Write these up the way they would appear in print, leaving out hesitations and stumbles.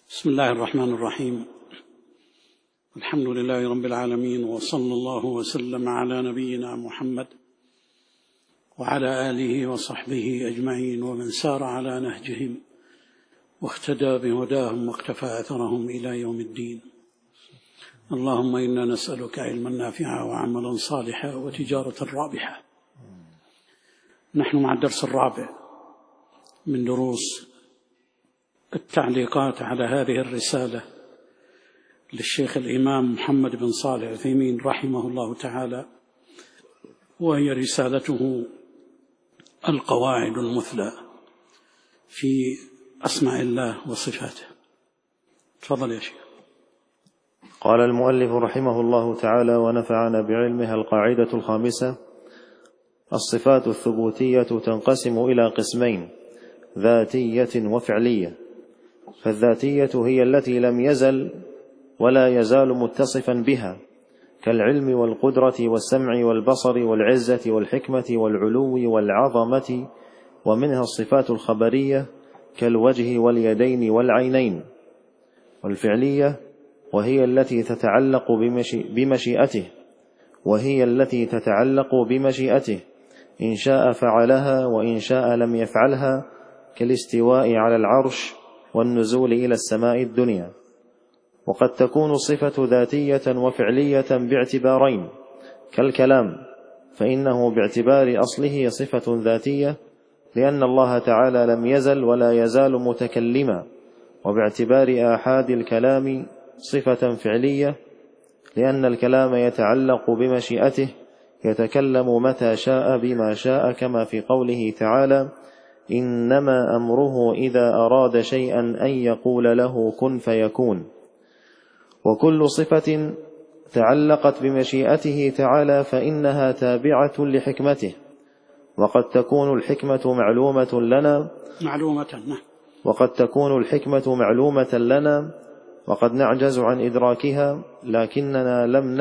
بسم الله الرحمن الرحيم. الحمد لله رب العالمين، وصلى الله وسلم على نبينا محمد وعلى آله وصحبه أجمعين، ومن سار على نهجهم واهتدى بهداهم واقتفى أثرهم إلى يوم الدين. اللهم إنا نسألك علما نافعا وعملا صالحا وتجارة رابحة. نحن مع الدرس الرابع من دروس التعليقات على هذه الرسالة للشيخ الإمام محمد بن صالح العثيمين رحمه الله تعالى، وهي رسالته القواعد المثلى في أسماء الله وصفاته. تفضل يا شيخ. قال المؤلف رحمه الله تعالى ونفعنا بعلمها: القاعدة الخامسة: الصفات الثبوتية تنقسم إلى قسمين: ذاتية وفعلية. فالذاتية هي التي لم يزل ولا يزال متصفا بها، كالعلم والقدرة والسمع والبصر والعزة والحكمة والعلو والعظمة. ومنها الصفات الخبرية كالوجه واليدين والعينين. والفعلية وهي التي تتعلق بمشيئته، إن شاء فعلها وإن شاء لم يفعلها، كالاستواء على العرش والنزول إلى السماء الدنيا. وقد تكون الصفة ذاتية وفعلية باعتبارين: كالكلام، فإنه باعتبار أصله صفة ذاتية لأن الله تعالى لم يزل ولا يزال متكلما، وباعتبار آحاد الكلام صفة فعلية لأن الكلام يتعلق بمشيئته، يتكلم متى شاء بما شاء، كما في قوله تعالى: إنما أمره إذا أراد شيئا أن يقول له كن فيكون. وكل صفة تعلقت بمشيئته تعالى فإنها تابعة لحكمته. وقد تكون الحكمة معلومة لنا وقد نعجز عن إدراكها، لكننا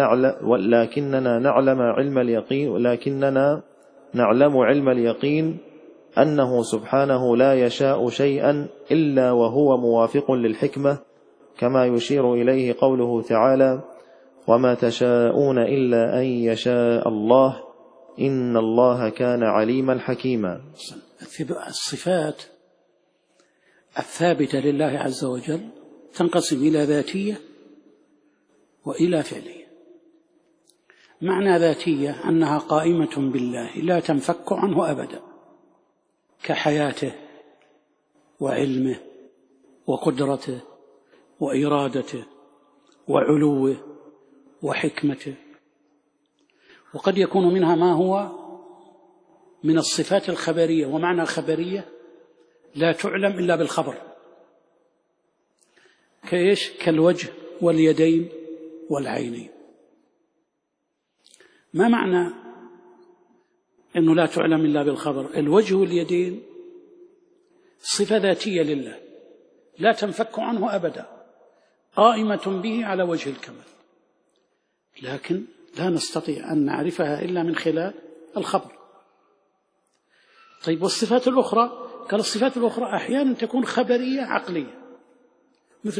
نعلم علم اليقين أنه سبحانه لا يشاء شيئا إلا وهو موافق للحكمة، كما يشير إليه قوله تعالى: وما تشاءون إلا أن يشاء الله إن الله كان عليما حكيما. الصفات الثابتة لله عز وجل تنقسم إلى ذاتية وإلى فعلية. معنى ذاتية أنها قائمة بالله لا تنفك عنه أبدا، كحياته وعلمه وقدرته وإرادته وعلوه وحكمته. وقد يكون منها ما هو من الصفات الخبرية، ومعنى الخبرية لا تعلم إلا بالخبر، كإيش؟ كالوجه واليدين والعينين. ما معنى أنه لا تعلم إلا بالخبر؟ الوجه واليدين صفة ذاتية لله لا تنفك عنه أبدا، قائمة به على وجه الكمال، لكن لا نستطيع أن نعرفها إلا من خلال الخبر. طيب، والصفات الأخرى؟ قال الصفات الأخرى أحيانا تكون خبرية عقلية، مثل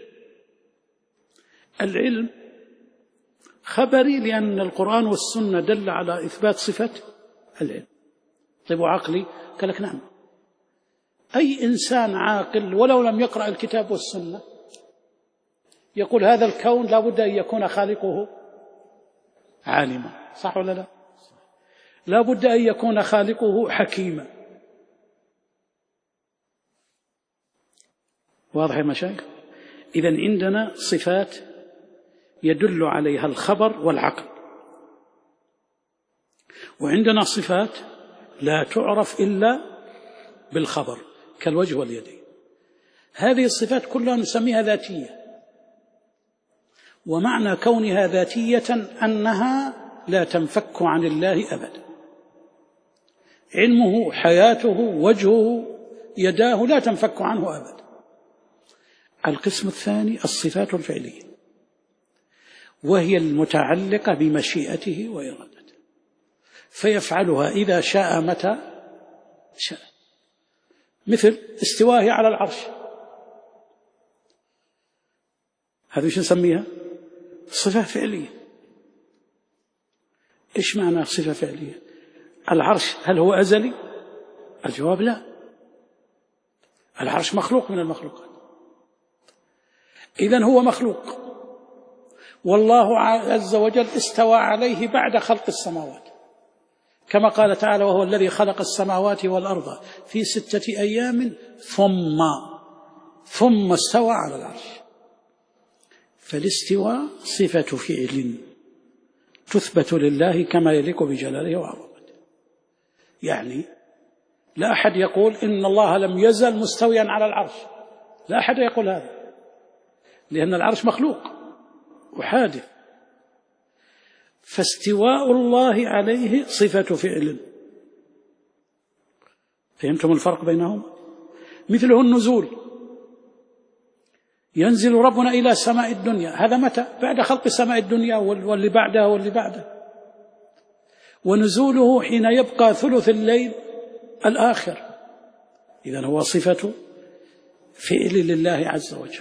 العلم خبري لأن القرآن والسنة دل على إثبات صفة العلم. طيب، وعقلي؟ قال لك نعم، أي إنسان عاقل ولو لم يقرأ الكتاب والسنة يقول هذا الكون لا بد أن يكون خالقه عالما، صح ولا لا؟ لا بد أن يكون خالقه حكيما. واضح يا مشايخ؟ إذن عندنا صفات يدل عليها الخبر والعقل، وعندنا صفات لا تعرف إلا بالخبر، كالوجه واليدين. هذه الصفات كلها نسميها ذاتية، ومعنى كونها ذاتية أنها لا تنفك عن الله أبدا. علمه، حياته، وجهه، يداه لا تنفك عنه أبدا. القسم الثاني الصفات الفعلية، وهي المتعلقة بمشيئته وإرادته، فيفعلها إذا شاء متى شاء، مثل استوائه على العرش. هذه ايش نسميها؟ صفة فعلية. ايش معنى صفة فعلية؟ العرش هل هو أزلي؟ الجواب لا، العرش مخلوق من المخلوقات. إذن هو مخلوق، والله عز وجل استوى عليه بعد خلق السماوات، كما قال تعالى: وهو الذي خلق السماوات والأرض في 6 أيام ثم استوى على العرش. فالاستواء صفة فعل تثبت لله كما يليق بجلاله وعظمته. يعني لا أحد يقول إن الله لم يزل مستويا على العرش، لا أحد يقول هذا، لأن العرش مخلوق وحادث. فاستواء الله عليه صفة فعل. فهمتم الفرق بينهما؟ مثله النزول، ينزل ربنا إلى سماء الدنيا، هذا متى؟ بعد خلق سماء الدنيا واللي بعدها واللي بعدها. ونزوله حين يبقى ثلث الليل الآخر. إذن هو صفة فعل لله عز وجل.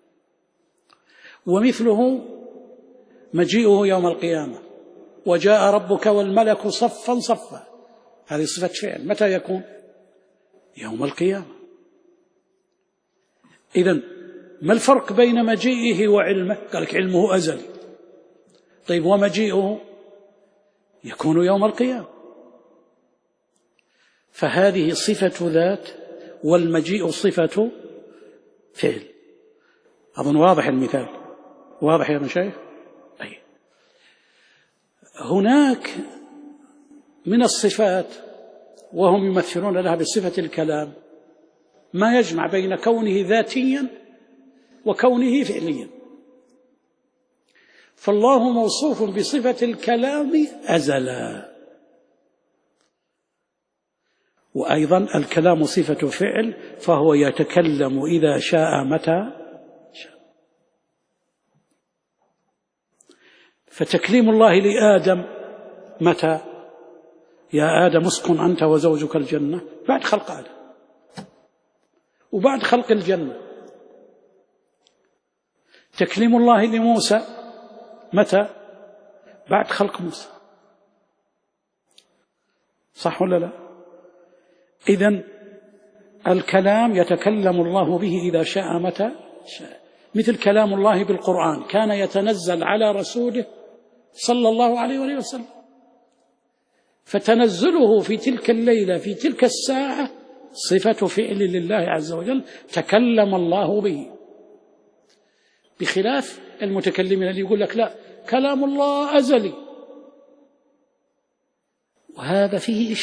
ومثله مجيئه يوم القيامة: وجاء ربك والملك صفا صفا، هذه صفة فعل. متى يكون؟ يوم القيامة. إذن ما الفرق بين مجيئه وعلمه؟ قال لك علمه أزلي. طيب ومجيئه يكون يوم القيامة. فهذه صفة ذات والمجيء صفة فعل. أظن واضح المثال، واضح يا مشايخ؟ طيب، هناك من الصفات وهم يمثلون لها بصفة الكلام ما يجمع بين كونه ذاتيا وكونه فعليا. فالله موصوف بصفة الكلام أزلا، وأيضا الكلام صفة فعل، فهو يتكلم إذا شاء متى شاء. فتكليم الله لآدم متى؟ يا آدم اسكن أنت وزوجك الجنة، بعد خلق آدم وبعد خلق الجنة. تكليم الله لموسى متى؟ بعد خلق موسى. صح ولا لا؟ إذن الكلام يتكلم الله به إذا شاء متى شاء، مثل كلام الله بالقرآن، كان يتنزل على رسوله صلى الله عليه وسلم، فتنزله في تلك الليلة في تلك الساعة صفة فعل لله عز وجل، تكلم الله به. بخلاف المتكلمين اللي يقول لك لا، كلام الله أزلي، وهذا فيه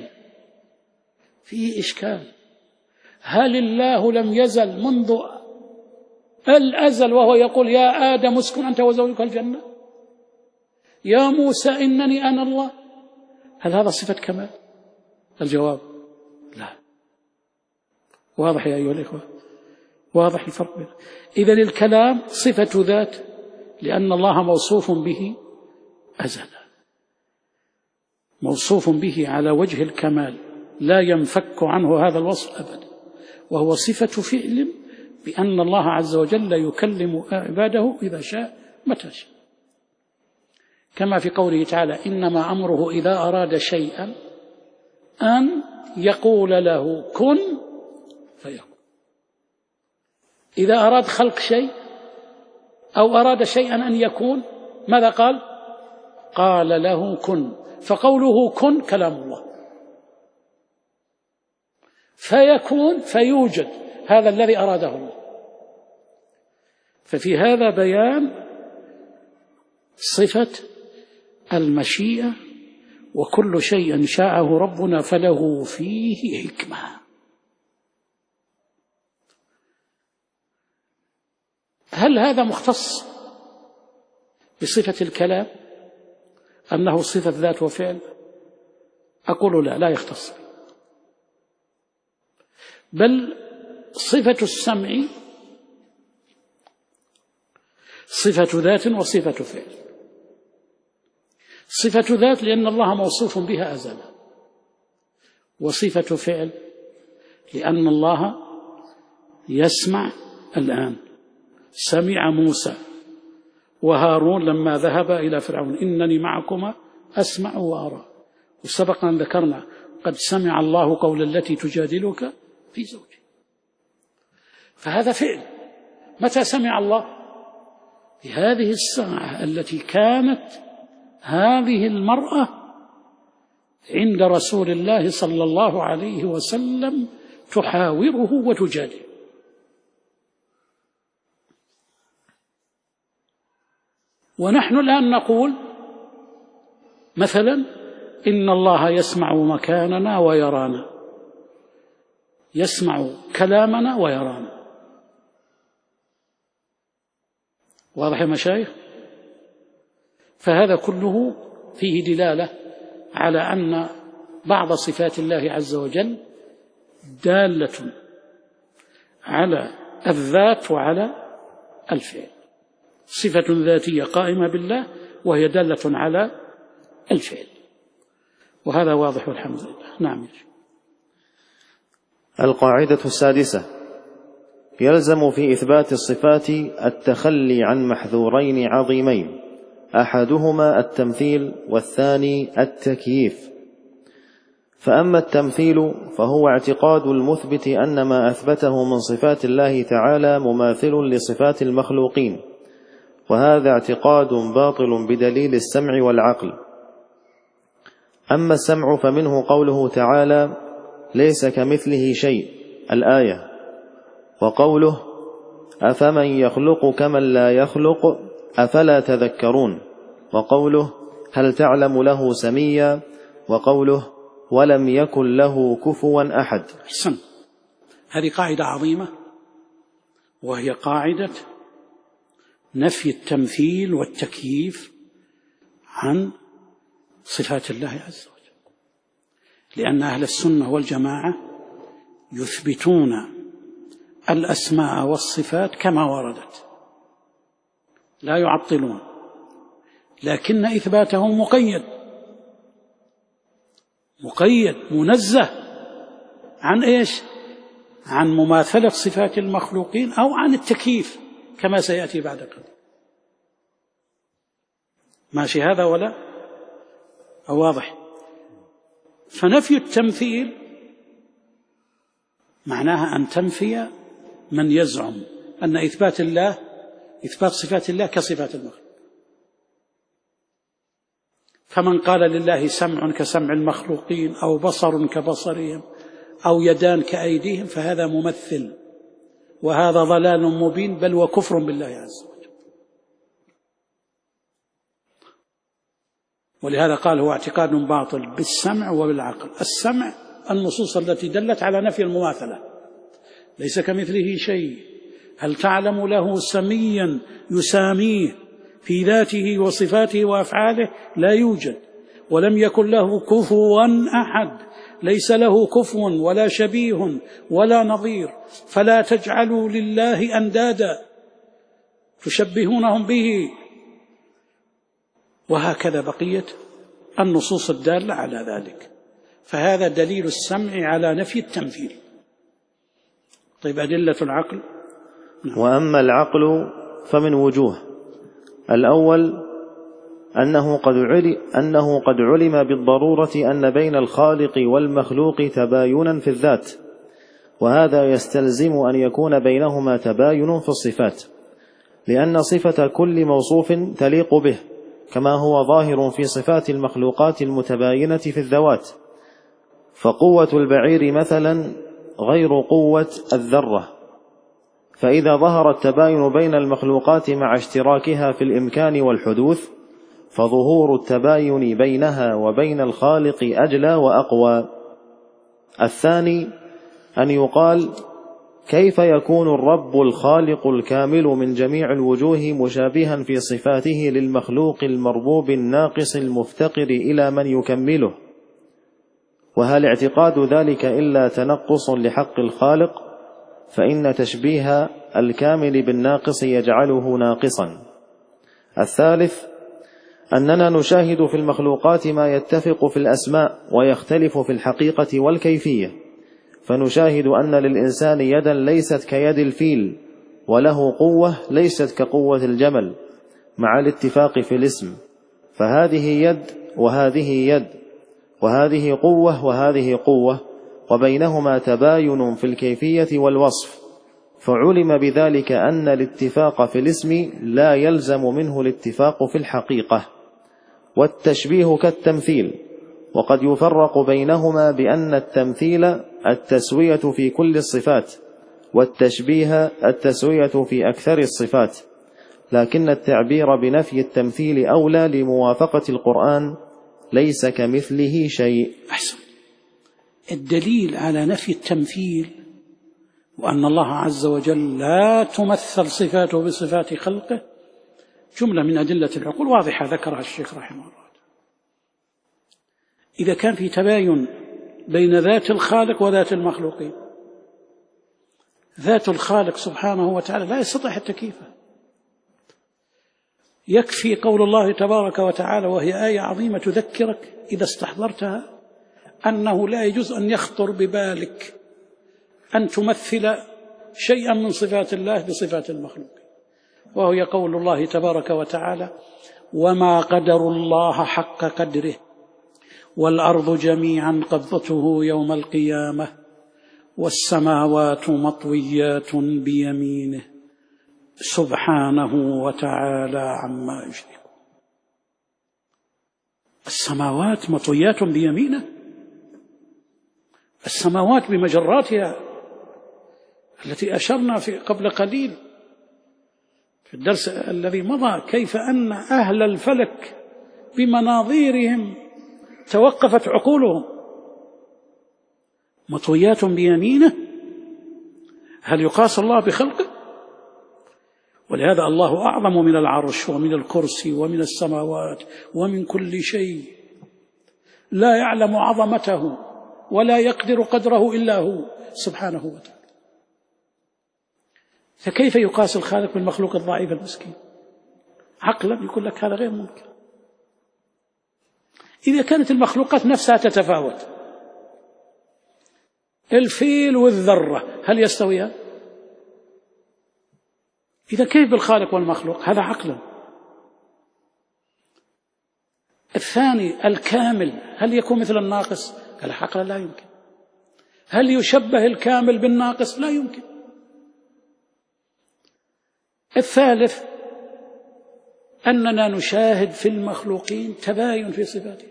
إشكال. هل الله لم يزل منذ الأزل وهو يقول يا آدم اسكن أنت وزوجك الجنة، يا موسى إنني أنا الله؟ هل هذا صفة كمال؟ الجواب لا. واضح يا أيها الإخوة؟ واضح الفرق بينه. إذن الكلام صفة ذات لأن الله موصوف به أزلا، موصوف به على وجه الكمال، لا ينفك عنه هذا الوصف أبدا، وهو صفة فعل بأن الله عز وجل يكلم عباده إذا شاء متى شاء، كما في قوله تعالى: إنما أمره إذا أراد شيئا أن يقول له كن فيكون. إذا أراد خلق شيء أو أراد شيئا أن يكون ماذا قال؟ قال له كن. فقوله كن كلام الله، فيكون فيوجد، هذا الذي أراده الله. ففي هذا بيان صفة المشيئة، وكل شيء شاءه ربنا فله فيه حكمة. هل هذا مختص بصفة الكلام أنه صفة ذات وفعل؟ أقول لا يختص، بل صفة السمع صفة ذات وصفة فعل. صفة ذات لأن الله موصوف بها أزلا، وصفة فعل لأن الله يسمع الآن. سمع موسى وهارون لما ذهب إلى فرعون إنني معكما أسمع وأرى. وسبق أن ذكرنا قد سمع الله قول التي تجادلك في زوجها. فهذا فعل. متى سمع الله؟ في هذه الساعة التي كانت هذه المرأة عند رسول الله صلى الله عليه وسلم تحاوره وتجادل. ونحن الآن نقول مثلا إن الله يسمع مكاننا ويرانا، يسمع كلامنا ويرانا. واضح يا مشايخ؟ فهذا كله فيه دلالة على أن بعض صفات الله عز وجل دالة على الذات وعلى الفعل. صفة ذاتية قائمة بالله وهي دالة على الفعل، وهذا واضح والحمد لله. نعم. القاعدة السادسة: يلزم في إثبات الصفات التخلي عن محذورين عظيمين، أحدهما التمثيل والثاني التكييف. فأما التمثيل فهو اعتقاد المثبت أن ما أثبته من صفات الله تعالى مماثل لصفات المخلوقين، وهذا اعتقاد باطل بدليل السمع والعقل. أما السمع فمنه قوله تعالى: ليس كمثله شيء، الآية، وقوله: أفمن يخلق كمن لا يخلق أفلا تذكرون، وقوله: هل تعلم له سميا، وقوله: ولم يكن له كفوا أحد. أحسن. هذه قاعدة عظيمة، وهي قاعدة نفي التمثيل والتكييف عن صفات الله عز وجل، لأن أهل السنة والجماعة يثبتون الأسماء والصفات كما وردت، لا يعطلون، لكن إثباتهم مقيد منزه عن إيش؟ عن مماثلة صفات المخلوقين أو عن التكييف كما سيأتي بعد قليل. ماشي هذا ولا واضح؟ فنفي التمثيل معناها أن تنفي من يزعم أن إثبات صفات الله كصفات المخلوق. فمن قال لله سمع كسمع المخلوقين أو بصر كبصرهم أو يدان كأيديهم فهذا ممثل، وهذا ضلال مبين، بل وكفر بالله عز وجل. ولهذا قال هو اعتقاد باطل بالسمع وبالعقل. السمع النصوص التي دلت على نفي المماثلة، ليس كمثله شيء، هل تعلم له سميا يساميه في ذاته وصفاته وأفعاله؟ لا يوجد. ولم يكن له كفوا أحد، ليس له كفو ولا شبيه ولا نظير، فلا تجعلوا لله أندادا تشبهونهم به. وهكذا بقية النصوص الدالة على ذلك. فهذا دليل السمع على نفي التمثيل. طيب أدلة العقل؟ وأما العقل فمن وجوه: الأول أنه قد علم بالضرورة أن بين الخالق والمخلوق تباينا في الذات، وهذا يستلزم أن يكون بينهما تباين في الصفات، لأن صفة كل موصوف تليق به، كما هو ظاهر في صفات المخلوقات المتباينة في الذوات. فقوة البعير مثلا غير قوة الذرة، فإذا ظهر التباين بين المخلوقات مع اشتراكها في الإمكان والحدوث، فظهور التباين بينها وبين الخالق أجلى وأقوى. الثاني أن يقال: كيف يكون الرب الخالق الكامل من جميع الوجوه مشابها في صفاته للمخلوق المربوب الناقص المفتقر إلى من يكمله؟ وهل اعتقاد ذلك إلا تنقص لحق الخالق؟ فإن تشبيه الكامل بالناقص يجعله ناقصا. الثالث أننا نشاهد في المخلوقات ما يتفق في الأسماء ويختلف في الحقيقة والكيفية، فنشاهد أن للإنسان يدا ليست كيد الفيل، وله قوة ليست كقوة الجمل مع الاتفاق في الاسم، فهذه يد وهذه يد، وهذه قوة وهذه قوة، وبينهما تباين في الكيفية والوصف، فعلم بذلك أن الاتفاق في الاسم لا يلزم منه الاتفاق في الحقيقة. والتشبيه كالتمثيل، وقد يفرق بينهما بأن التمثيل التسوية في كل الصفات، والتشبيه التسوية في أكثر الصفات، لكن التعبير بنفي التمثيل أولى لموافقة القرآن ليس كمثله شيء. أحسن. الدليل على نفي التمثيل وأن الله عز وجل لا تمثل صفاته بصفات خلقه جملة من أدلة العقول واضحة ذكرها الشيخ رحمه الله. إذا كان في تباين بين ذات الخالق وذات المخلوقين، ذات الخالق سبحانه وتعالى لا يستطيع التكييف، يكفي قول الله تبارك وتعالى وهي آية عظيمة تذكرك إذا استحضرتها أنه لا يجوز أن يخطر ببالك أن تمثل شيئا من صفات الله بصفات المخلوق، وهو قول الله تبارك وتعالى وما قدر الله حق قدره والأرض جميعا قبضته يوم القيامة والسماوات مطويات بيمينه سبحانه وتعالى عما يشركون. السماوات مطويات بيمينه، السماوات بمجراتها التي أشرنا في قبل قليل في الدرس الذي مضى كيف أن أهل الفلك بمناظيرهم توقفت عقولهم. مطويات بيمينه، هل يقاس الله بخلقه؟ ولهذا الله أعظم من العرش ومن الكرسي ومن السماوات ومن كل شيء، لا يعلم عظمته ولا يقدر قدره إلا هو سبحانه وتعالى. فكيف يقاس الخالق بالمخلوق الضعيف المسكين؟ عقلا يقول لك هذا غير ممكن. إذا كانت المخلوقات نفسها تتفاوت، الفيل والذرة هل يستويان؟ إذا كيف بالخالق والمخلوق؟ هذا عقلا. الثاني الكامل هل يكون مثل الناقص؟ قال عقلا لا يمكن. هل يشبه الكامل بالناقص؟ لا يمكن. الثالث أننا نشاهد في المخلوقين تباين في صفاته،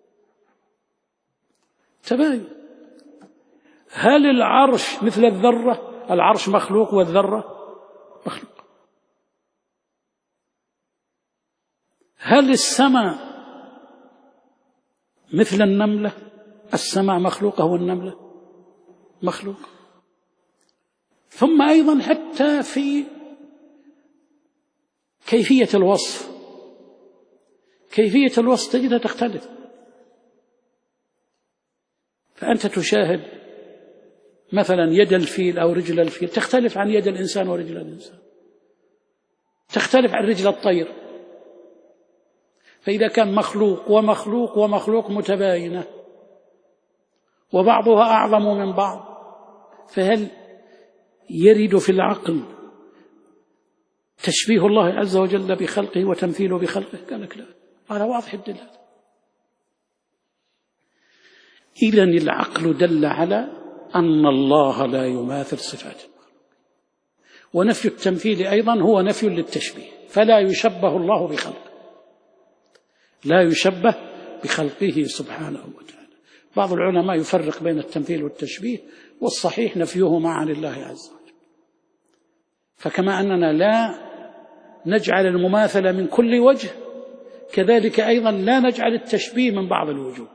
تباين. هل العرش مثل الذرة؟ العرش مخلوق والذرة مخلوق. هل السماء مثل النملة؟ السماء مخلوقة والنملة مخلوق. ثم أيضا حتى في كيفية الوصف، كيفية الوصف تجدها تختلف. فأنت تشاهد مثلا يد الفيل أو رجل الفيل تختلف عن يد الإنسان ورجل الإنسان، تختلف عن رجل الطير. فإذا كان مخلوق ومخلوق ومخلوق متباينة وبعضها أعظم من بعض، فهل يرد في العقل تشبيه الله عز وجل بخلقه وتمثيله بخلقه؟ قال لك لا، هذا واضح الدلالة. إذن العقل دل على أن الله لا يماثل صفات المخلوق. ونفي التمثيل أيضا هو نفي للتشبيه، فلا يشبه الله بخلقه، لا يشبه بخلقه سبحانه وتعالى. بعض العلماء يفرق بين التمثيل والتشبيه، والصحيح نفيهما عن الله عز وجل. فكما أننا لا نجعل المماثلة من كل وجه، كذلك أيضا لا نجعل التشبيه من بعض الوجوه.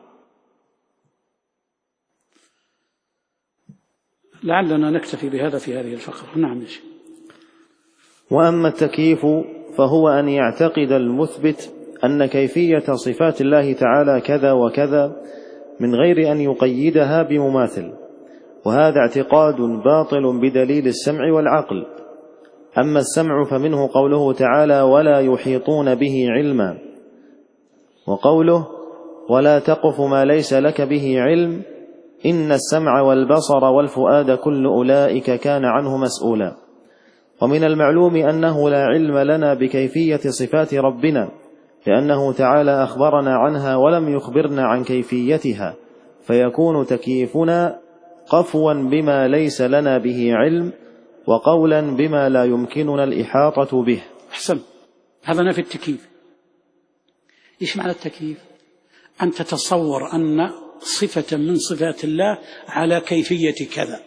لعلنا نكتفي بهذا في هذه الفقرة. نعم يا شيخ. وأما التكييف فهو أن يعتقد المثبت أن كيفية صفات الله تعالى كذا وكذا من غير أن يقيدها بمماثل، وهذا اعتقاد باطل بدليل السمع والعقل. أما السمع فمنه قوله تعالى ولا يحيطون به علما، وقوله ولا تقف ما ليس لك به علم إن السمع والبصر والفؤاد كل أولئك كان عنه مسؤولا. ومن المعلوم أنه لا علم لنا بكيفية صفات ربنا، لأنه تعالى أخبرنا عنها ولم يخبرنا عن كيفيتها، فيكون تكييفنا قفوا بما ليس لنا به علم، وقولا بما لا يمكننا الإحاطة به. أحسن. هذا نفي التكييف. إيش معنى التكييف؟ أن تتصور أن صفة من صفات الله على كيفية كذا،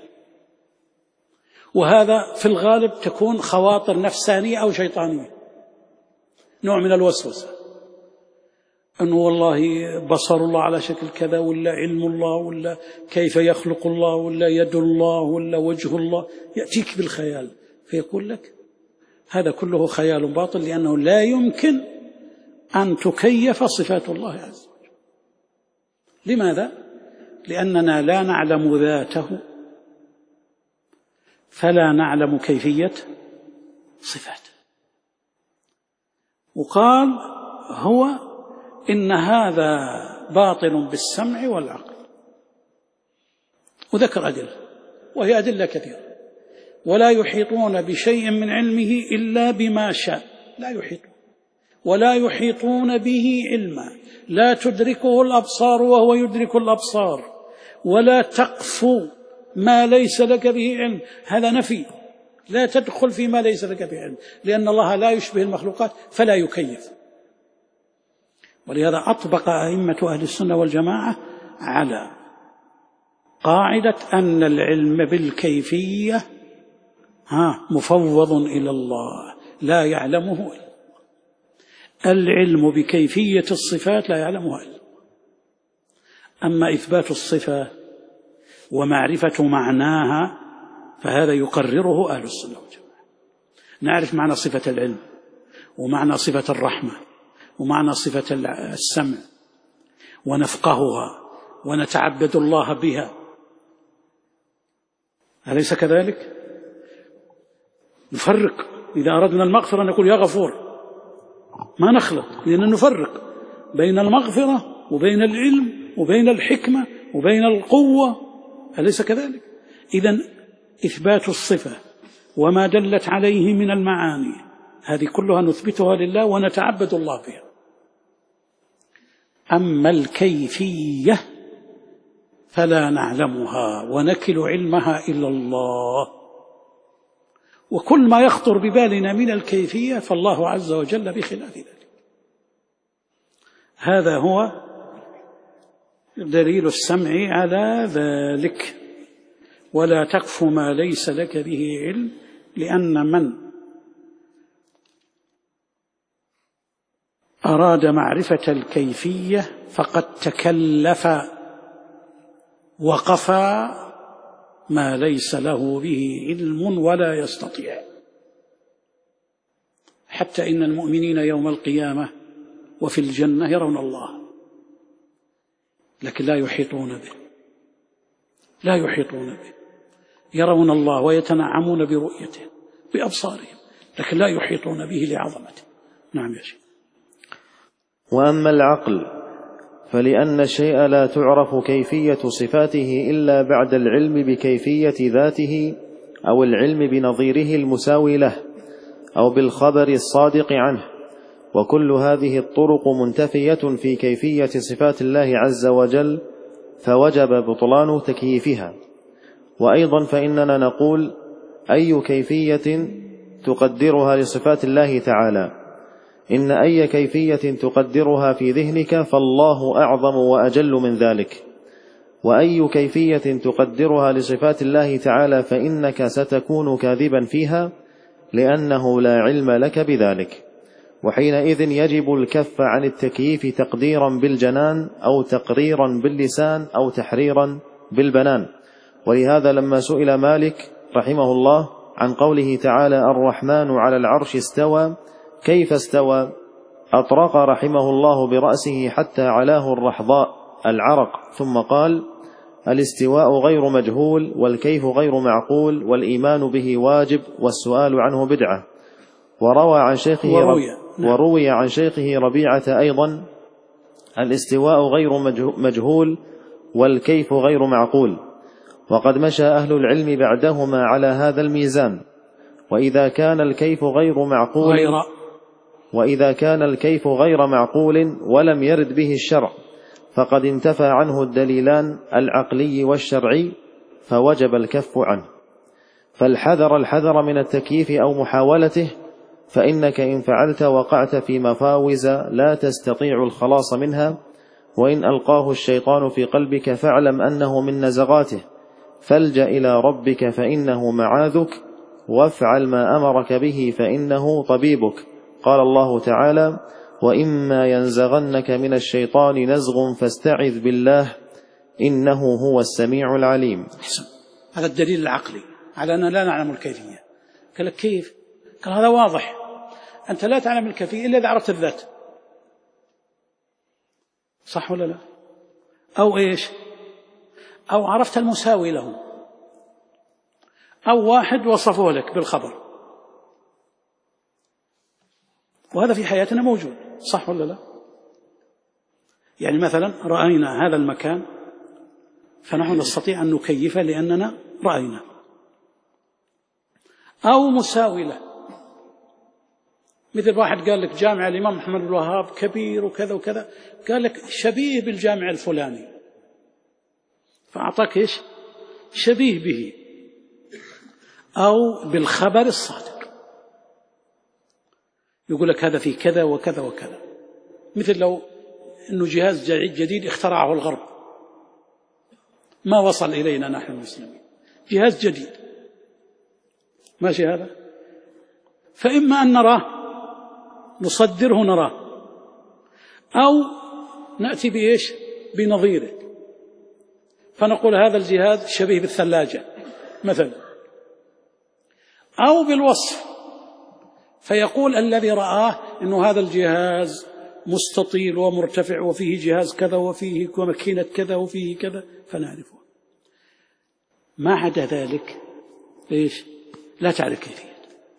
وهذا في الغالب تكون خواطر نفسانية أو شيطانية، نوع من الوسوسة، أنه والله بصر الله على شكل كذا، ولا علم الله، ولا كيف يخلق الله، ولا يد الله، ولا وجه الله، يأتيك بالخيال فيقول لك هذا كله خيال باطل، لأنه لا يمكن أن تكيف صفات الله عز وجل. لماذا؟ لأننا لا نعلم ذاته، فلا نعلم كيفية صفاته. وقال هو إن هذا باطل بالسمع والعقل، وذكر أدلة، وهي أدلة كثيرة. ولا يحيطون بشيء من علمه إلا بما شاء، لا يحيطون، ولا يحيطون به علما، لا تدركه الأبصار وهو يدرك الأبصار، ولا تقف ما ليس لك به علم. هذا نفي، لا تدخل فيما ليس لك به علم، لأن الله لا يشبه المخلوقات فلا يكيف. ولهذا أطبق أئمة أهل السنة والجماعة على قاعدة أن العلم بالكيفية مفوض إلى الله، لا يعلمه إلا الله. العلم بكيفية الصفات لا يعلمها إلا الله. أما إثبات الصفة ومعرفة معناها فهذا يقرره أهل السنة والجماعة. نعرف معنى صفة العلم، ومعنى صفة الرحمة، ومعنى صفة السمع، ونفقهها ونتعبد الله بها، أليس كذلك؟ نفرق. إذا أردنا المغفرة نقول يا غفور، ما نخلط، لأن نفرق بين المغفرة وبين العلم وبين الحكمة وبين القوة، أليس كذلك؟ إذن إثبات الصفة وما دلت عليه من المعاني هذه كلها نثبتها لله ونتعبد الله بها. أما الكيفية فلا نعلمها ونكل علمها إلى الله، وكل ما يخطر ببالنا من الكيفية فالله عز وجل بخلاف ذلك. هذا هو دليل السمع على ذلك. ولا تقف ما ليس لك به علم، لأن من أراد معرفة الكيفية فقد تكلف وقفى ما ليس له به علم ولا يستطيع. حتى إن المؤمنين يوم القيامة وفي الجنة يرون الله، لكن لا يحيطون به، لا يحيطون به. يرون الله ويتنعمون برؤيته بأبصارهم، لكن لا يحيطون به لعظمته. نعم يا شيخ. وأما العقل فلأن الشيء لا تعرف كيفية صفاته إلا بعد العلم بكيفية ذاته، أو العلم بنظيره المساوي له، أو بالخبر الصادق عنه. وكل هذه الطرق منتفية في كيفية صفات الله عز وجل، فوجب بطلان تكييفها. وأيضا فإننا نقول أي كيفية تقدرها لصفات الله تعالى؟ إن أي كيفية تقدرها في ذهنك فالله أعظم وأجل من ذلك، وأي كيفية تقدرها لصفات الله تعالى فإنك ستكون كاذبا فيها، لأنه لا علم لك بذلك. وحينئذ يجب الكف عن التكييف تقديرا بالجنان، أو تقريرا باللسان، أو تحريرا بالبنان. ولهذا لما سئل مالك رحمه الله عن قوله تعالى الرحمن على العرش استوى، كيف استوى؟ أطرق رحمه الله برأسه حتى علاه الرحضاء العرق، ثم قال الاستواء غير مجهول، والكيف غير معقول، والإيمان به واجب، والسؤال عنه بدعة. وروي عن شيخه ربيعة أيضا الاستواء غير مجهول، والكيف غير معقول. وقد مشى أهل العلم بعدهما على هذا الميزان، وإذا كان الكيف غير معقول ولم يرد به الشرع فقد انتفى عنه الدليلان العقلي والشرعي فوجب الكف عنه. فالحذر من التكييف أو محاولته، فإنك إن فعلت وقعت في مفاوز لا تستطيع الخلاص منها، وإن ألقاه الشيطان في قلبك فاعلم أنه من نزغاته، فالجأ إلى ربك فإنه معاذك، وافعل ما أمرك به فإنه طبيبك. قال الله تعالى: وإما ينزغنك من الشيطان نزغ فاستعذ بالله إنه هو السميع العليم. هذا الدليل العقلي على أننا لا نعلم الكيفية. قال لك كيف؟ قال هذا واضح، أنت لا تعلم الكيفية إلا إذا عرفت الذات، صح ولا لا؟ أو إيش؟ أو عرفت المساوي له، أو واحد وصفه لك بالخبر، وهذا في حياتنا موجود، صح ولا لا؟ يعني مثلا رأينا هذا المكان فنحن نستطيع أن نكيفه لأننا رأينا، أو مساوي له، مثل واحد قال لك جامع الإمام محمد بن الوهاب كبير وكذا وكذا، قال لك شبيه بالجامع الفلاني، فأعطاك إيش؟ شبيه به، أو بالخبر الصادق، يقول لك هذا في كذا وكذا وكذا. مثل لو أنه جهاز جديد اخترعه الغرب ما وصل إلينا نحن المسلمين، جهاز جديد ماشي هذا، فإما أن نراه نصدره نراه، أو نأتي بإيش؟ بنظيره، فنقول هذا الجهاز شبيه بالثلاجة مثلا، أو بالوصف، فيقول الذي رآه إنه هذا الجهاز مستطيل ومرتفع وفيه جهاز كذا وفيه ماكينة كذا وفيه كذا، فنعرفه. ما عدا ذلك إيش؟ لا تعرف كيفية.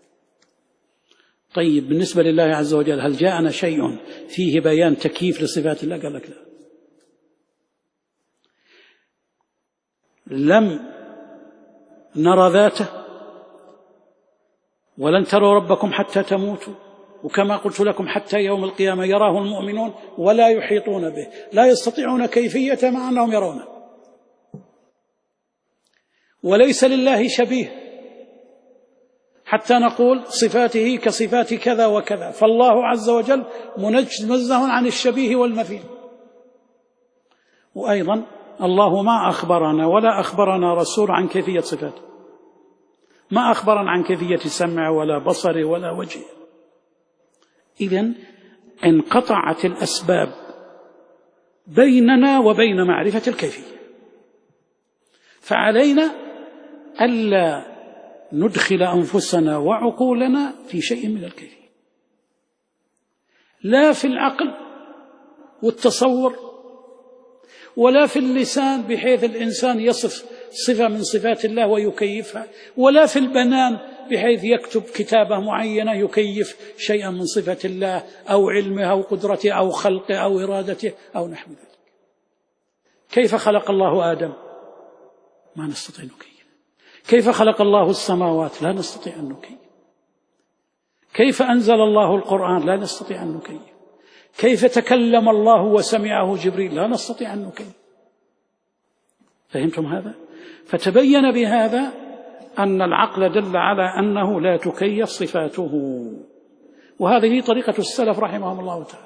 طيب بالنسبة لله عز وجل هل جاءنا شيء فيه بيان تكييف لصفات الله؟ قال لك لا. لم نرى ذاته ولن تروا ربكم حتى تموتوا، وكما قلت لكم حتى يوم القيامة يراه المؤمنون ولا يحيطون به، لا يستطيعون كيفية مع أنهم يرونه. وليس لله شبيه حتى نقول صفاته كصفات كذا وكذا، فالله عز وجل منزه عن الشبيه والمثيل. وأيضا الله ما أخبرنا ولا أخبرنا رسول عن كيفية صفاته، ما أخبرنا عن كيفية سمع ولا بصر ولا وجه. إذن انقطعت الأسباب بيننا وبين معرفة الكيفية، فعلينا ألا ندخل أنفسنا وعقولنا في شيء من الكيفية، لا في العقل والتصور، ولا في اللسان بحيث الإنسان يصف صفة من صفات الله ويكيفها، ولا في البنان بحيث يكتب كتابة معينة يكيف شيئا من صفة الله أو علمه أو قدرته أو خلقه أو إرادته أو نحو ذلك. كيف خلق الله آدم؟ ما نستطيع نكيف. كيف خلق الله السماوات؟ لا نستطيع أن نكيف. كيف أنزل الله القرآن؟ لا نستطيع أن نكيف. كيف تكلم الله وسمعه جبريل؟ لا نستطيع أن نكيف. فهمتم هذا؟ فتبين بهذا أن العقل دل على أنه لا تكيف صفاته، وهذه طريقة السلف رحمهم الله تعالى.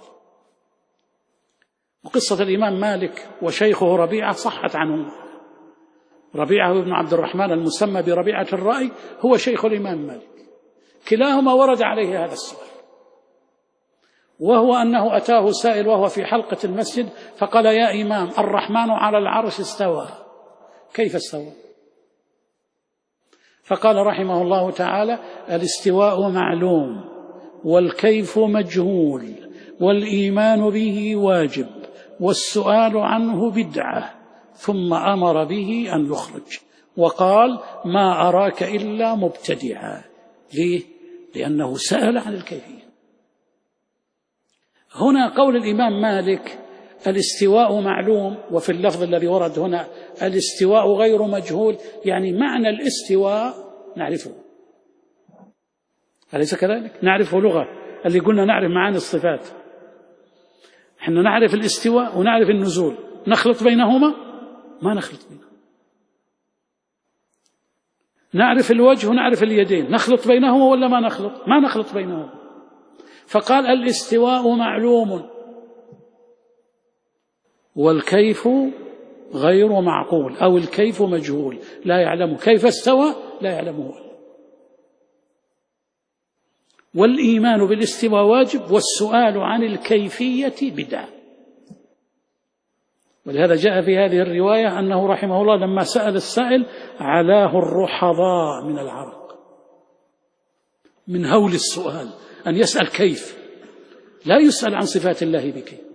وقصة الإمام مالك وشيخه ربيعة صحت عنه. ربيعة بن عبد الرحمن المسمى بربيعة الرأي هو شيخ الإمام مالك، كلاهما ورد عليه هذا السؤال، وهو أنه أتاه سائل وهو في حلقة المسجد فقال: يا إمام، الرحمن على العرش استوى، كيف استوى؟ فقال رحمه الله تعالى: الاستواء معلوم والكيف مجهول والإيمان به واجب والسؤال عنه بدعة، ثم أمر به أن يخرج وقال: ما أراك إلا مبتدعا. ليه؟ لأنه سأل عن الكيفية. هنا قول الإمام مالك الاستواء معلوم، وفي اللفظ الذي ورد هنا الاستواء غير مجهول، يعني معنى الاستواء نعرفه، أليس كذلك؟ نعرف لغة اللي قلنا نعرف معاني الصفات، احنا نعرف الاستواء ونعرف النزول، نخلط بينهما؟ ما نخلط بينهما. نعرف الوجه ونعرف اليدين، نخلط بينهما ولا ما نخلط؟ ما نخلط بينهما. فقال الاستواء معلوم والكيف غير معقول، أو الكيف مجهول لا يعلم كيف استوى، لا يعلمه. والإيمان بالاستواء واجب، والسؤال عن الكيفية بدعة. ولهذا جاء في هذه الرواية أنه رحمه الله لما سأل السائل علاه الرحضاء من العرق، من هول السؤال، أن يسأل كيف، لا يسأل عن صفات الله بكيف.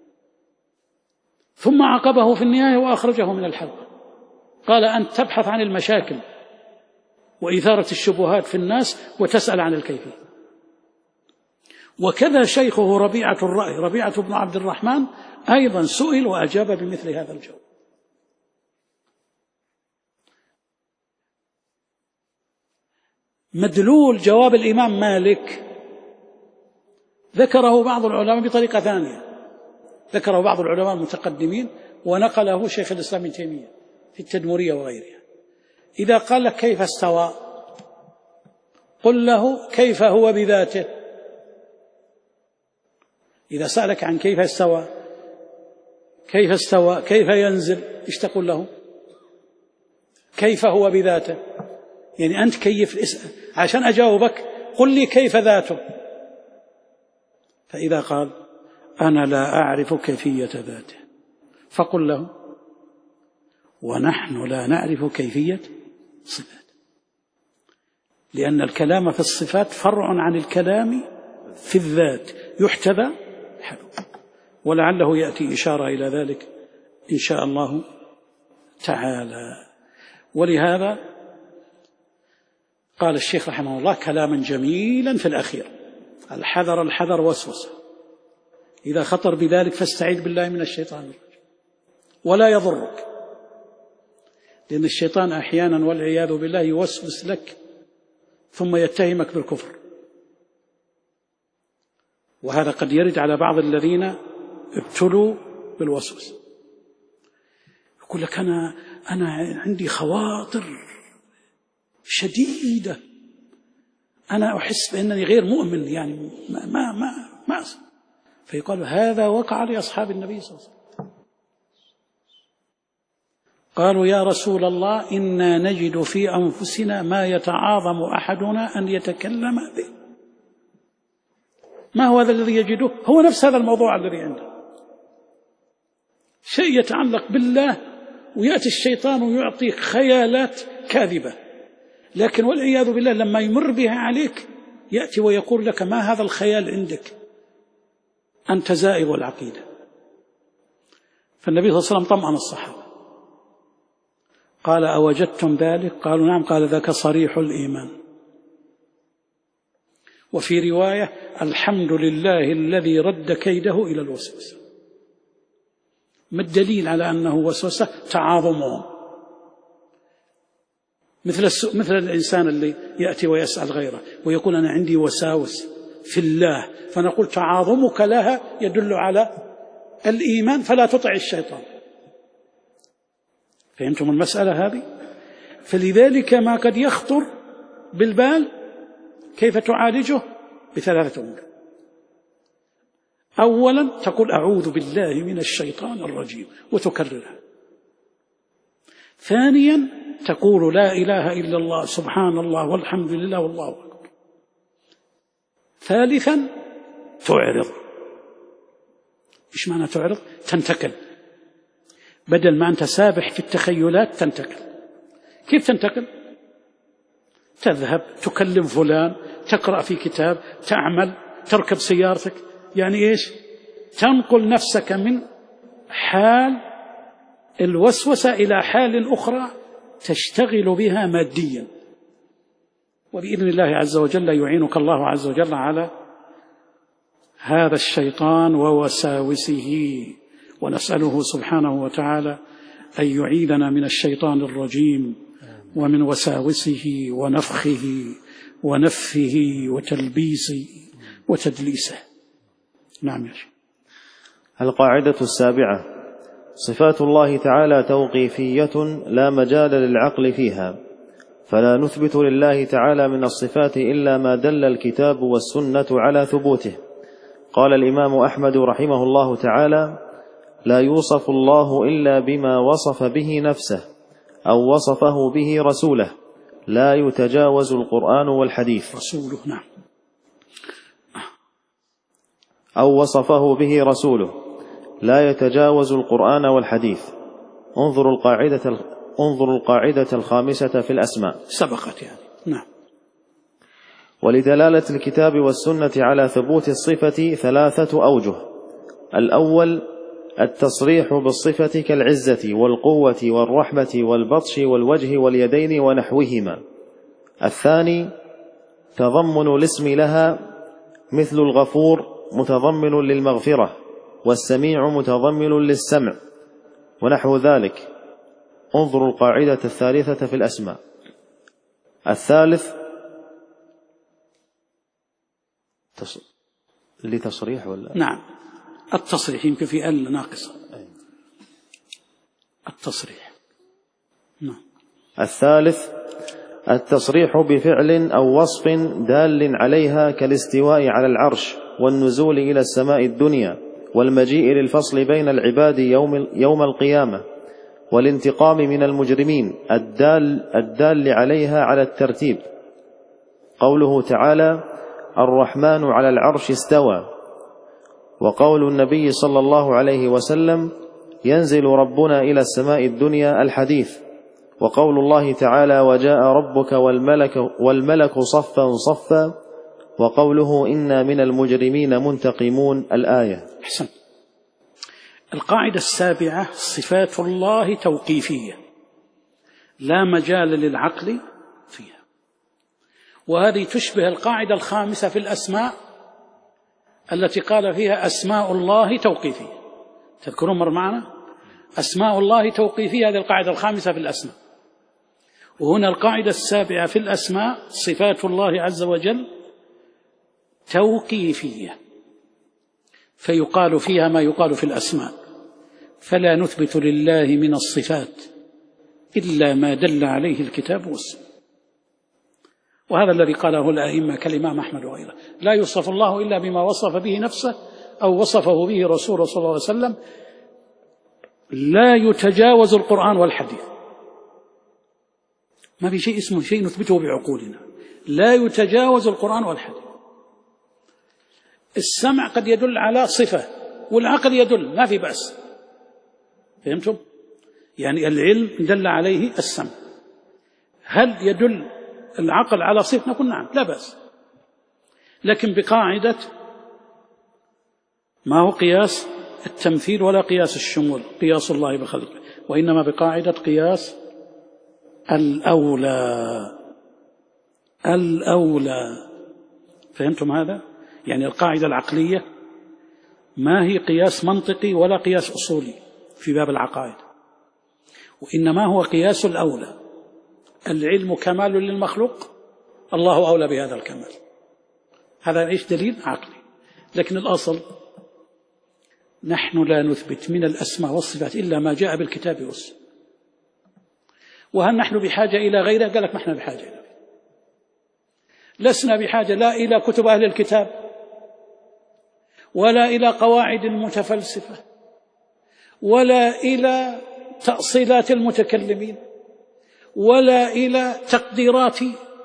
ثم عقبه في النهاية وأخرجه من الحلقة، قال أن تبحث عن المشاكل وإثارة الشبهات في الناس وتسأل عن الكيفية. وكذا شيخه ربيعة الرأي، ربيعة بن عبد الرحمن، أيضا سئل وأجاب بمثل هذا الجواب. مدلول جواب الإمام مالك ذكره بعض العلماء بطريقة ثانية، ذكره بعض العلماء المتقدمين ونقله شيخ الإسلام ابن تيمية في التدمرية وغيرها. إذا قال لك كيف استوى، قل له كيف هو بذاته. إذا سألك عن كيف استوى، كيف استوى، كيف ينزل، إيش تقول له؟ كيف هو بذاته. يعني أنت كيف اسأل عشان أجاوبك، قل لي كيف ذاته. فإذا قال أنا لا أعرف كيفية ذاته، فقل له ونحن لا نعرف كيفية صفاته، لأن الكلام في الصفات فرع عن الكلام في الذات، يحتذى حلو، ولعله يأتي إشارة إلى ذلك إن شاء الله تعالى. ولهذا قال الشيخ رحمه الله كلاما جميلا في الأخير: الحذر الحذر وسوسة، إذا خطر بذلك فاستعيذ بالله من الشيطان الرجيم ولا يضرك، لأن الشيطان أحيانا والعياذ بالله يوسوس لك ثم يتهمك بالكفر، وهذا قد يرد على بعض الذين ابتلوا بالوسوس. يقول لك أنا عندي خواطر شديدة، أنا أحس بأنني غير مؤمن، يعني ما أصل. فيقال هذا وقع لأصحاب النبي صلى الله عليه وسلم. قالوا يا رسول الله إنا نجد في أنفسنا ما يتعاظم أحدنا أن يتكلم به. ما هو هذا الذي يجده؟ هو نفس هذا الموضوع الذي عنده، شيء يتعلق بالله، ويأتي الشيطان ويعطيك خيالات كاذبة، لكن والعياذ بالله لما يمر بها عليك يأتي ويقول لك ما هذا الخيال عندك، أنت زائغ العقيدة. فالنبي صلى الله عليه وسلم طمأن الصحابة، قال أوجدتم ذلك؟ قالوا نعم. قال ذاك صريح الإيمان. وفي رواية الحمد لله الذي رد كيده إلى الوسوسة. ما الدليل على أنه وسوسة؟ تعاظمهم، مثل الإنسان اللي يأتي ويسأل غيره ويقول أنا عندي وساوس في الله، فنقول تعاظمك لها يدل على الإيمان، فلا تطع الشيطان. فهمتم المسألة هذه؟ فلذلك ما قد يخطر بالبال كيف تعالجه بثلاثة أمور: أولا تقول أعوذ بالله من الشيطان الرجيم وتكررها. ثانيا تقول لا إله إلا الله سبحان الله والحمد لله والله أكبر. ثالثا تعرض. إيش معنى تعرض؟ تنتقل، بدل ما أنت سابح في التخيلات تنتقل. كيف تنتقل؟ تذهب تكلم فلان، تقرأ في كتاب، تعمل، تركب سيارتك، يعني إيش؟ تنقل نفسك من حال الوسوسة إلى حال أخرى تشتغل بها ماديا، وبإذن الله عز وجل يعينك الله عز وجل على هذا الشيطان ووساوسه. ونسأله سبحانه وتعالى أن يعيذنا من الشيطان الرجيم ومن وساوسه ونفخه ونفه وتلبيسه وتدليسه. نعم يا شيخ. القاعدة 7: صفات الله تعالى توقيفية لا مجال للعقل فيها، فلا نثبت لله تعالى من الصفات إلا ما دل الكتاب والسنة على ثبوته. قال الإمام أحمد رحمه الله تعالى: لا يوصف الله إلا بما وصف به نفسه أو وصفه به رسوله، لا يتجاوز القرآن والحديث. رسوله، نعم. أو وصفه به رسوله لا يتجاوز القرآن والحديث. انظروا القاعدة 5 في الأسماء. سبقت يعني. نعم. ولدلالة الكتاب والسنة على ثبوت الصفة 3 أوجه: الأول التصريح بالصفة كالعزة والقوة والرحمة والبطش والوجه واليدين ونحوهما. الثاني تضمن الاسم لها، مثل الغفور متضمن للمغفرة، والسميع متضمن للسمع، ونحو ذلك. انظروا القاعدة 3 في الأسماء. الثالث لتصريح ولا؟ نعم، التصريح يمكن في ال ناقصة. التصريح. نعم. الثالث التصريح بفعل أو وصف دال عليها، كالاستواء على العرش، والنزول إلى السماء الدنيا، والمجيء للفصل بين العباد يوم القيامة، والانتقام من المجرمين، الدال عليها على الترتيب. قوله تعالى: الرحمن على العرش استوى. وقول النبي صلى الله عليه وسلم: ينزل ربنا إلى السماء الدنيا، الحديث. وقول الله تعالى: وجاء ربك والملك صفا صفا. وقوله: إنا من المجرمين منتقمون، الآية. أحسن. القاعدة 7: صفات الله توقيفية لا مجال للعقل فيها، وهذه تشبه القاعدة 5 في الأسماء التي قال فيها أسماء الله توقيفية. تذكرون مر معنا أسماء الله توقيفية، هذه القاعدة 5 في الأسماء. وهنا القاعدة 7 في الأسماء: صفات الله عز وجل توقيفية، فيقال فيها ما يقال في الأسماء، فلا نثبت لله من الصفات إلا ما دل عليه الكتاب والسنة. وهذا الذي قاله الأئمة كالإمام أحمد وغيره: لا يوصف الله إلا بما وصف به نفسه أو وصفه به رسوله صلى الله عليه وسلم، لا يتجاوز القرآن والحديث. ما في شيء اسمه شيء نثبته بعقولنا، لا يتجاوز القرآن والحديث. السمع قد يدل على صفة والعقل يدل، ما في بأس. فهمتم؟ يعني العلم دل عليه السمع، هل يدل العقل على صفة؟ نقول نعم، لا بأس. لكن بقاعدة ما هو قياس التمثيل ولا قياس الشمول، قياس الله بخلقه، وإنما بقاعدة قياس الأولى. فهمتم هذا؟ يعني القاعدة العقلية ما هي قياس منطقي ولا قياس أصولي في باب العقائد، وإنما هو قياس الأولى. العلم كمال للمخلوق، الله أولى بهذا الكمال. هذا إيش؟ دليل عقلي. لكن الأصل نحن لا نثبت من الأسماء والصفات إلا ما جاء بالكتاب والسنة. وهل نحن بحاجة إلى غيره؟ قال لك نحن بحاجة إلى غيره. لسنا بحاجة لا إلى كتب أهل الكتاب ولا إلى قواعد المتفلسفة ولا إلى تأصيلات المتكلمين ولا إلى تقديرات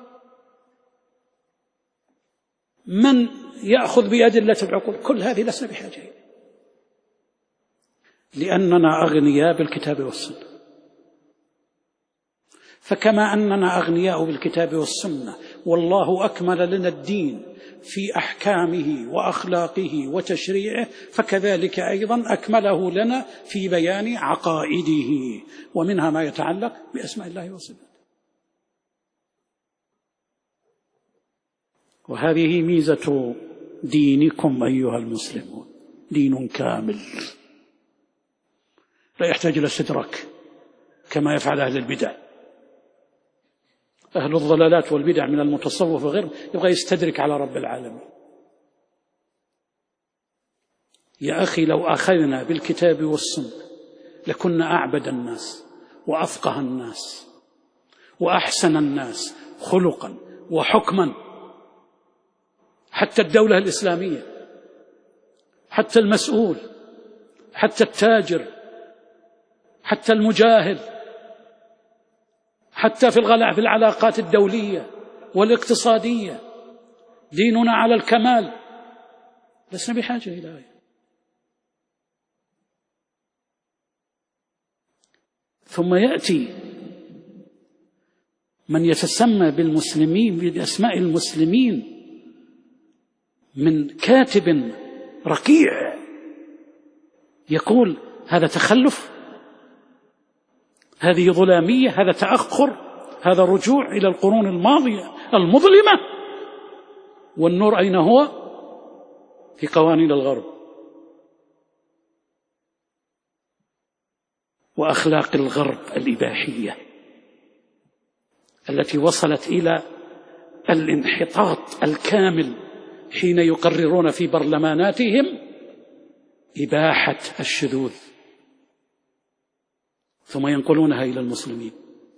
من يأخذ بأدلة العقول. كل هذه لسنا بحاجة إليه، لأننا أغنياء بالكتاب والسنة. فكما أننا أغنياء بالكتاب والسنة والله أكمل لنا الدين في أحكامه وأخلاقه وتشريعه، فكذلك أيضا أكمله لنا في بيان عقائده، ومنها ما يتعلق بأسماء الله وصفاته. وهذه ميزة دينكم أيها المسلمون، دين كامل لا يحتاج إلى استدراك كما يفعل أهل البدع. أهل الضلالات والبدع من المتصوف وغيره يبغى يستدرك على رب العالمين. يا أخي لو أخذنا بالكتاب والسنة لكنا أعبد الناس وأفقه الناس وأحسن الناس خلقا وحكما، حتى الدولة الإسلامية، حتى المسؤول، حتى التاجر، حتى المجاهد، حتى في العلاقات الدولية والاقتصادية ديننا على الكمال، لسنا بحاجة إلى آية. ثم يأتي من يتسمى بالمسلمين بأسماء المسلمين من كاتب رقيع يقول هذا تخلف، هذه ظلامية، هذا تأخر، هذا رجوع إلى القرون الماضية المظلمة. والنور أين هو؟ في قوانين الغرب وأخلاق الغرب الإباحية التي وصلت إلى الانحطاط الكامل حين يقررون في برلماناتهم إباحة الشذوذ ثم ينقلونها إلى المسلمين.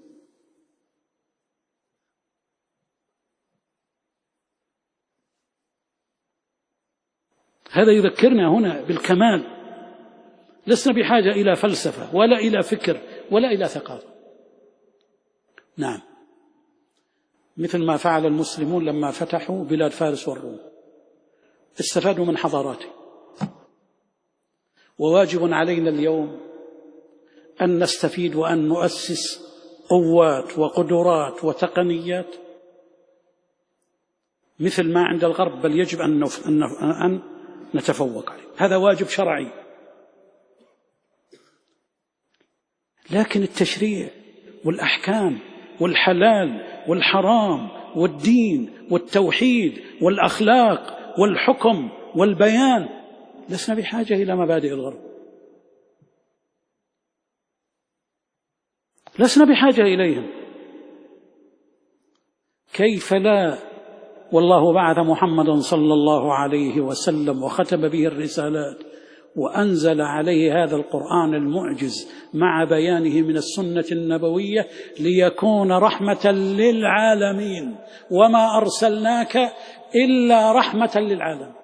هذا يذكرنا هنا بالكمال، لسنا بحاجة إلى فلسفة ولا إلى فكر ولا إلى ثقافة. نعم، مثل ما فعل المسلمون لما فتحوا بلاد فارس والروم، استفادوا من حضاراتهم، وواجب علينا اليوم أن نستفيد وأن نؤسس قوات وقدرات وتقنيات مثل ما عند الغرب، بل يجب أن نتفوق عليه. هذا واجب شرعي. لكن التشريع والأحكام والحلال والحرام والدين والتوحيد والأخلاق والحكم والبيان لسنا بحاجة إلى مبادئ الغرب، لسنا بحاجة إليهم. كيف لا؟ والله بعث محمدا صلى الله عليه وسلم وختم به الرسالات وأنزل عليه هذا القرآن المعجز مع بيانه من السنة النبوية ليكون رحمة للعالمين، وما أرسلناك إلا رحمة للعالمين.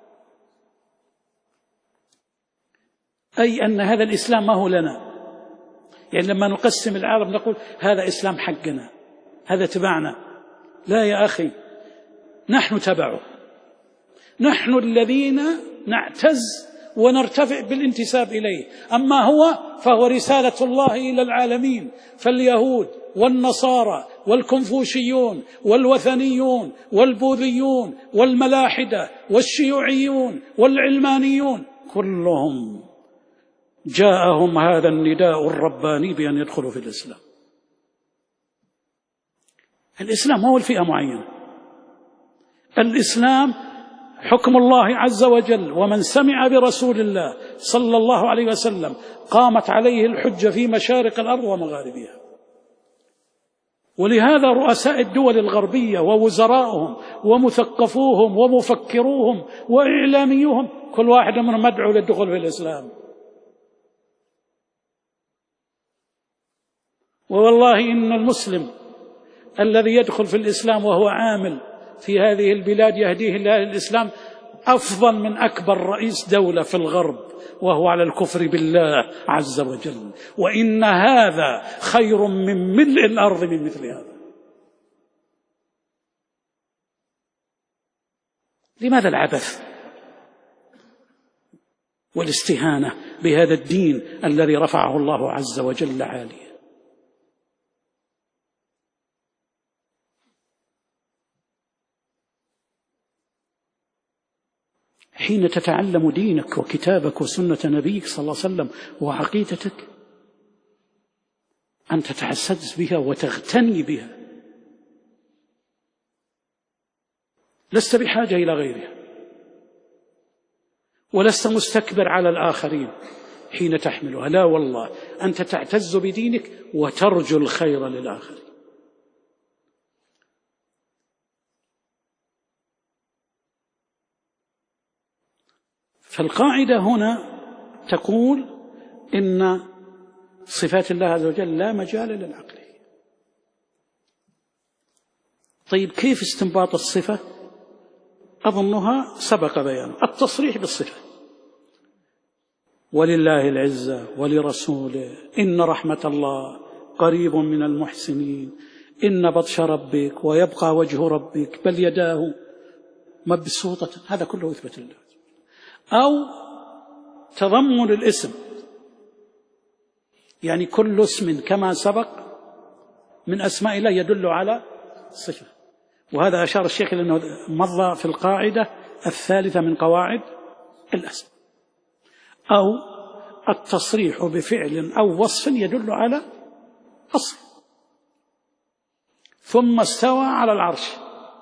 أي أن هذا الإسلام ما هو لنا، يعني لما نقسم العالم نقول هذا إسلام حقنا، هذا تبعنا. لا يا أخي، نحن تبعه، نحن الذين نعتز ونرتفع بالانتساب إليه. أما هو فهو رسالة الله إلى العالمين، فاليهود والنصارى والكنفوشيون والوثنيون والبوذيون والملاحدة والشيوعيون والعلمانيون كلهم جاءهم هذا النداء الرباني بأن يدخلوا في الإسلام. الإسلام هو الفئة معينة، الإسلام حكم الله عز وجل، ومن سمع برسول الله صلى الله عليه وسلم قامت عليه الحجة في مشارق الأرض ومغاربها. ولهذا رؤساء الدول الغربية ووزراؤهم ومثقفوهم ومفكروهم وإعلاميهم كل واحد منهم مدعو للدخول في الإسلام. ووالله إن المسلم الذي يدخل في الإسلام وهو عامل في هذه البلاد يهديه الله للإسلام أفضل من أكبر رئيس دولة في الغرب وهو على الكفر بالله عز وجل. وإن هذا خير من ملء الأرض من مثل هذا. لماذا العبث والاستهانة بهذا الدين الذي رفعه الله عز وجل عاليا؟ حين تتعلم دينك وكتابك وسنة نبيك صلى الله عليه وسلم وعقيدتك أن تتحسس بها وتغتني بها، لست بحاجة إلى غيرها، ولست مستكبر على الآخرين حين تحملها. لا والله، أنت تعتز بدينك وترجو الخير للآخرين. فالقاعدة هنا تقول إن صفات الله عز وجل لا مجال للعقل. طيب كيف استنباط الصفة؟ أظنها سبق بيانه، التصريح بالصفة: ولله العزة ولرسوله، إن رحمة الله قريب من المحسنين، إن بطش ربك ويبقى وجه ربك بل يداه مبسوطة. هذا كله إثبات الله. أو تضمن الاسم، يعني كل اسم كما سبق من أسماء الله يدل على صفة. وهذا أشار الشيخ لأنه مضى في القاعدة الثالثة من قواعد الأسماء. أو التصريح بفعل أو وصف يدل على أصل. ثم استوى على العرش،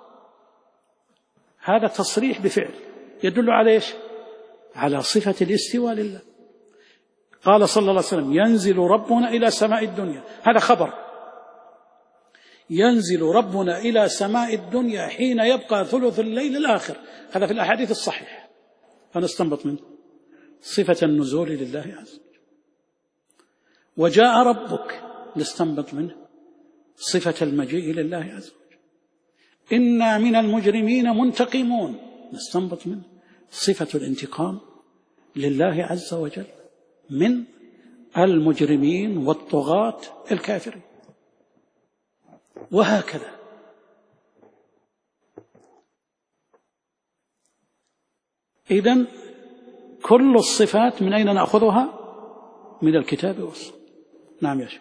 هذا تصريح بفعل يدل على إيش؟ على صفة الاستواء لله. قال صلى الله عليه وسلم: ينزل ربنا إلى سماء الدنيا، هذا خبر. ينزل ربنا إلى سماء الدنيا حين يبقى ثلث الليل الآخر، هذا في الأحاديث الصحيحة. فنستنبط منه صفة النزول لله عز وجل. وجاء ربك، نستنبط منه صفة المجيء لله عز وجل. إنا من المجرمين منتقمون، نستنبط منه صفة الانتقام لله عز وجل من المجرمين والطغاة الكافرين. وهكذا. إذن كل الصفات من أين نأخذها؟ من الكتاب والسنة. نعم يا شيخ.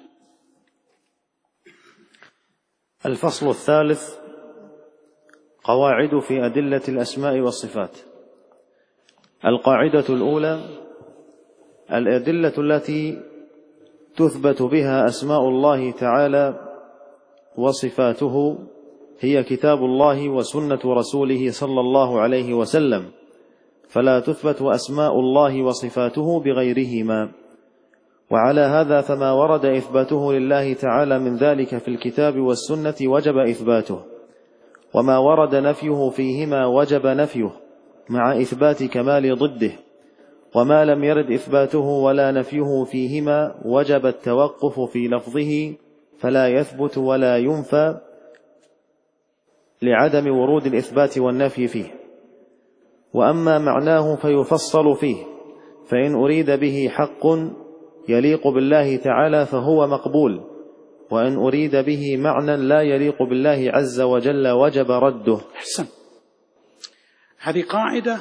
الفصل الثالث: قواعد في أدلة الأسماء والصفات. القاعدة الأولى: الأدلة التي تثبت بها أسماء الله تعالى وصفاته هي كتاب الله وسنة رسوله صلى الله عليه وسلم، فلا تثبت أسماء الله وصفاته بغيرهما. وعلى هذا فما ورد إثباته لله تعالى من ذلك في الكتاب والسنة وجب إثباته، وما ورد نفيه فيهما وجب نفيه مع إثبات كمال ضده، وما لم يرد إثباته ولا نفيه فيهما وجب التوقف في لفظه فلا يثبت ولا ينفى لعدم ورود الإثبات والنفي فيه. وأما معناه فيفصل فيه، فإن أريد به حق يليق بالله تعالى فهو مقبول، وإن أريد به معنى لا يليق بالله عز وجل وجب رده. أحسن. هذه قاعدة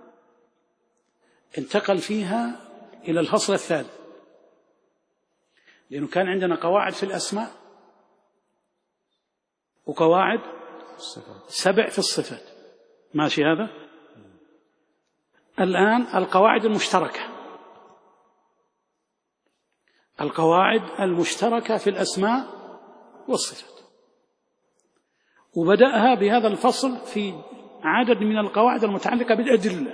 انتقل فيها إلى الفصل الثالث، لأنه كان عندنا قواعد في الأسماء وقواعد 7 في الصفات. ماشي هذا؟ الآن القواعد المشتركة، القواعد المشتركة في الأسماء والصفات. وبدأها بهذا الفصل في عدد من القواعد المتعلقة بالأدلة،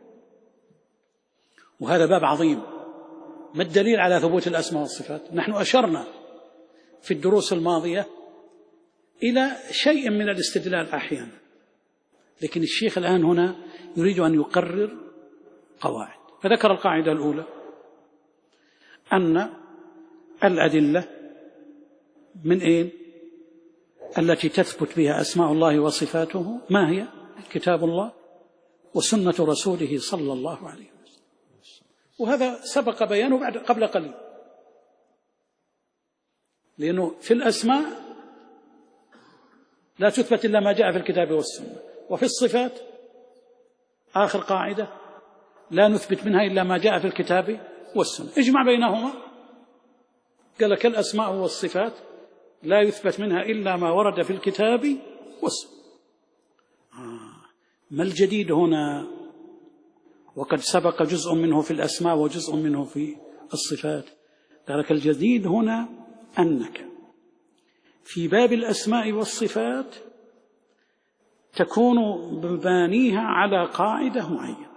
وهذا باب عظيم. ما الدليل على ثبوت الأسماء والصفات؟ نحن أشرنا في الدروس الماضية إلى شيء من الاستدلال أحيانا، لكن الشيخ الآن هنا يريد أن يقرر قواعد. فذكر القاعدة الأولى أن الأدلة من أين؟ التي تثبت بها أسماء الله وصفاته ما هي؟ كتاب الله وسنة رسوله صلى الله عليه وسلم. وهذا سبق بيانه قبل قليل، لأنه في الأسماء لا تثبت إلا ما جاء في الكتاب والسنة، وفي الصفات آخر قاعدة لا نثبت منها إلا ما جاء في الكتاب والسنة. اجمع بينهما، قال لك الأسماء والصفات لا يثبت منها إلا ما ورد في الكتاب والسنة. ما الجديد هنا؟ وقد سبق جزء منه في الأسماء وجزء منه في الصفات. قال لك الجديد هنا أنك في باب الأسماء والصفات تكون مبانيها على قاعدة معينة.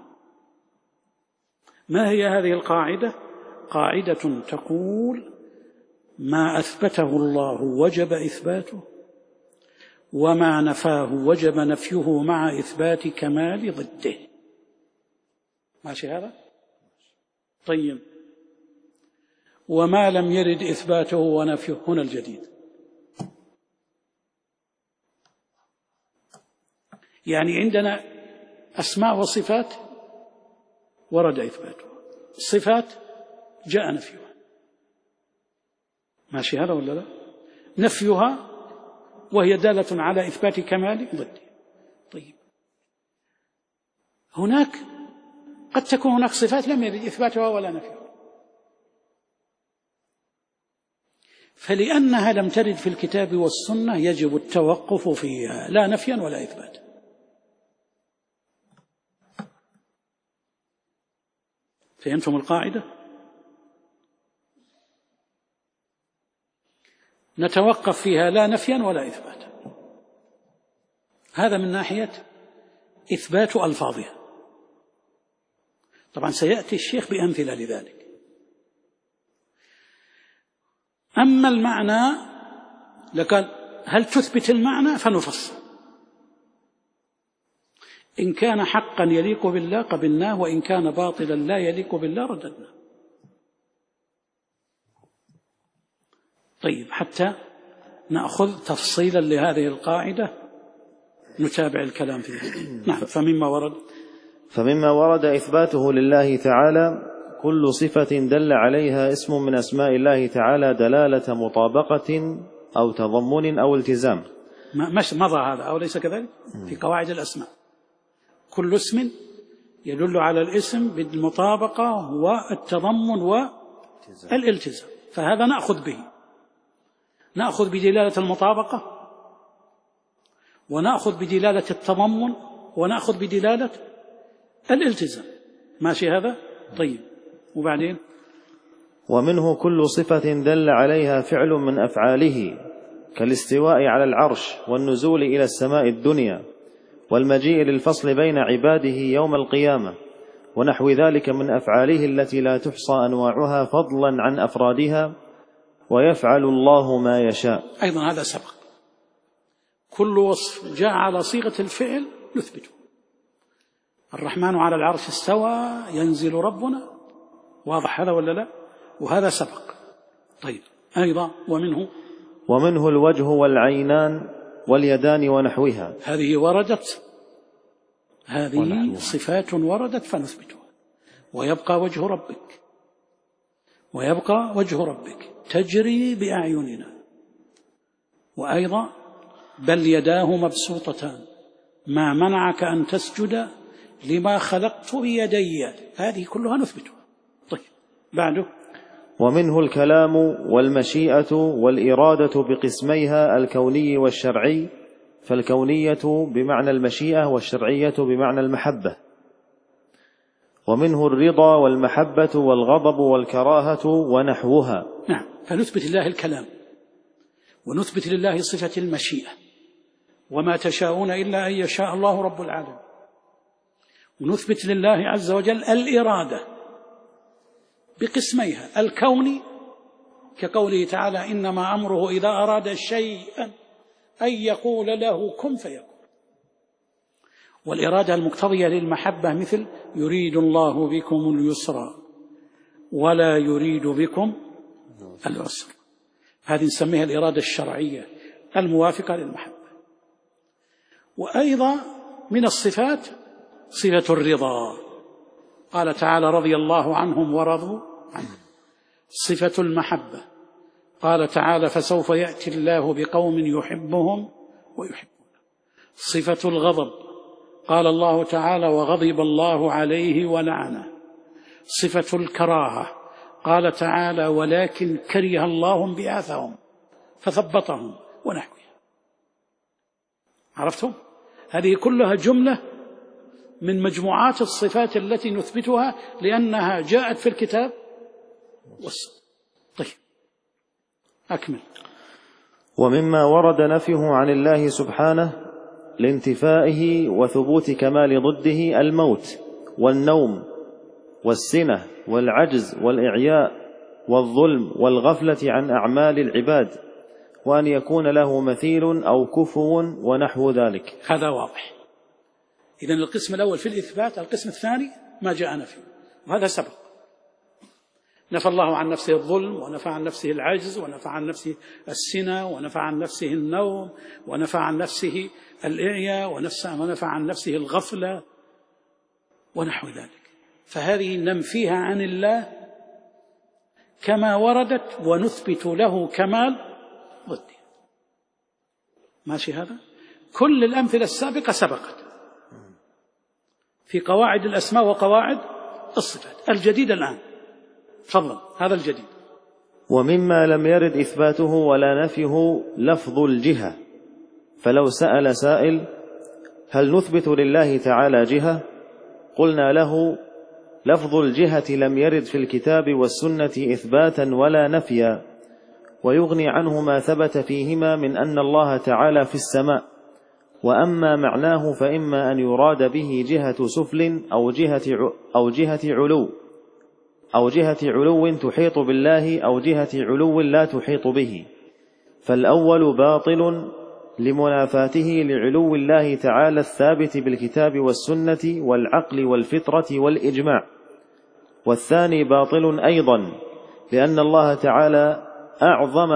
ما هي هذه القاعدة؟ قاعدة تقول: ما أثبته الله وجب إثباته، وما نفاه وجب نفيه مع إثبات كمال ضده. ماشي هذا؟ طيب، وما لم يرد إثباته ونفيه، هنا الجديد. يعني عندنا أسماء وصفات ورد إثباته، صفات جاء نفيها، ماشي هذا ولا لا؟ نفيها وهي دالة على إثبات كمال ضده. طيب، هناك قد تكون هناك صفات لم يرد إثباتها ولا نفيها، فلأنها لم ترد في الكتاب والسنة يجب التوقف فيها، لا نفيا ولا إثبات. فهمتم القاعدة؟ نتوقف فيها لا نفيا ولا إثبات. هذا من ناحية إثبات ألفاظها. طبعا سيأتي الشيخ بأمثلة لذلك. أما المعنى لقال هل تثبت المعنى فنفصل، إن كان حقا يليق بالله قبلناه، وإن كان باطلا لا يليق بالله رددناه. طيب، حتى نأخذ تفصيلا لهذه القاعدة نتابع الكلام فيها. نعم. فمما ورد إثباته لله تعالى كل صفة دل عليها اسم من أسماء الله تعالى دلالة مطابقة أو تضمن أو التزام. مضى هذا أو ليس كذلك في قواعد الأسماء؟ كل اسم يدل على الاسم بالمطابقة والتضمن والالتزام، فهذا نأخذ به، نأخذ بدلالة المطابقة، ونأخذ بدلالة التضمن، ونأخذ بدلالة الالتزام. ماشي هذا؟ طيب، وبعدين ومنه كل صفة دل عليها فعل من أفعاله كالاستواء على العرش والنزول إلى السماء الدنيا والمجيء للفصل بين عباده يوم القيامة ونحو ذلك من أفعاله التي لا تحصى أنواعها فضلا عن أفرادها، ويفعل الله ما يشاء. أيضا هذا سبق، كل وصف جاء على صيغة الفعل نثبته. الرحمن على العرش استوى، ينزل ربنا، واضح هذا ولا لا؟ وهذا سبق. طيب، أيضا ومنه الوجه والعينان واليدان ونحوها، هذه وردت، هذه صفات وردت فنثبتها. ويبقى وجه ربك تجري بأعيننا. وأيضا بل يداه مبسوطتان ما منعك أن تسجد لما خلقت بيدي، هذه كلها نثبتها. طيب، بعده ومنه الكلام والمشيئة والإرادة بقسميها الكوني والشرعي، فالكونية بمعنى المشيئة والشرعية بمعنى المحبة. ومنه الرضا والمحبة والغضب والكراهة ونحوها. نعم، فنثبت لله الكلام، ونثبت لله صفة المشيئة، وما تشاءون إلا أن يشاء الله رب العالمين. ونثبت لله عز وجل الإرادة بقسميها، الكوني كقوله تعالى إنما أمره إذا أراد شيئا أن يقول له كن فيكون. والإرادة المقتضية للمحبة مثل يريد الله بكم اليسر ولا يريد بكم العسر، هذه نسميها الإرادة الشرعية الموافقة للمحبة. وأيضا من الصفات صفة الرضا، قال تعالى رضي الله عنهم ورضوا عنه. صفة المحبة قال تعالى فسوف يأتي الله بقوم يحبهم ويحبونه. صفة الغضب قال الله تعالى وغضب الله عليه ولعنه. صفة الكراهة قال تعالى ولكن كره الله بعاثهم فثبطهم ونحوها. عرفتم؟ هذه كلها جملة من مجموعات الصفات التي نثبتها لأنها جاءت في الكتاب والسنة. طيب، أكمل. ومما ورد نفيه عن الله سبحانه لانتفائه وثبوت كمال ضده الموت والنوم والسنة والعجز والإعياء والظلم والغفلة عن أعمال العباد، وأن يكون له مثيل أو كفو ونحو ذلك. هذا واضح. إذن القسم الأول في الإثبات، القسم الثاني ما جاء نفي، وهذا سبق. نفى الله عن نفسه الظلم، ونفى عن نفسه العجز، ونفى عن نفسه السنة، ونفى عن نفسه النوم، ونفى عن نفسه الإعياء، ونفى عن نفسه الغفلة ونحو ذلك. فهذه ننفيها عن الله كما وردت، ونثبت له كمال ضده. ماشي هذا؟ كل الأمثلة السابقة سبقت في قواعد الأسماء وقواعد الصفات. الجديد الآن، تفضل، هذا الجديد. ومما لم يرد إثباته ولا نفيه لفظ الجهة، فلو سأل سائل: هل نثبت لله تعالى جهة؟ قلنا له: لفظ الجهة لم يرد في الكتاب والسنة إثباتا ولا نفيا، ويغني عنه ما ثبت فيهما من أن الله تعالى في السماء. وأما معناه فإما أن يراد به جهة سفل أو جهة علو تحيط بالله، أو جهة علو لا تحيط به. فالأول باطل لمنافاته لعلو الله تعالى الثابت بالكتاب والسنة والعقل والفطرة والإجماع. والثاني باطل أيضا لأن الله تعالى أعظم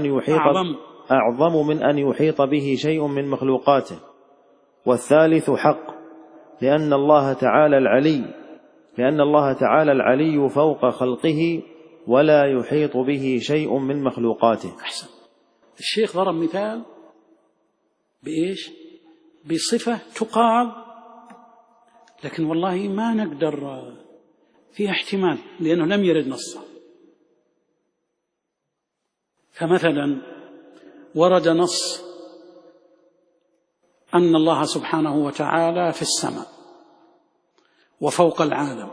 من أن يحيط به شيء من مخلوقاته. والثالث حق لأن الله تعالى العلي فوق خلقه ولا يحيط به شيء من مخلوقاته. أحسن. الشيخ ضرب مثال بإيش؟ بصفة تقال، لكن والله ما نقدر فيها احتمال لأنه لم يرد نصا. فمثلا ورد نص أن الله سبحانه وتعالى في السماء وفوق العالم،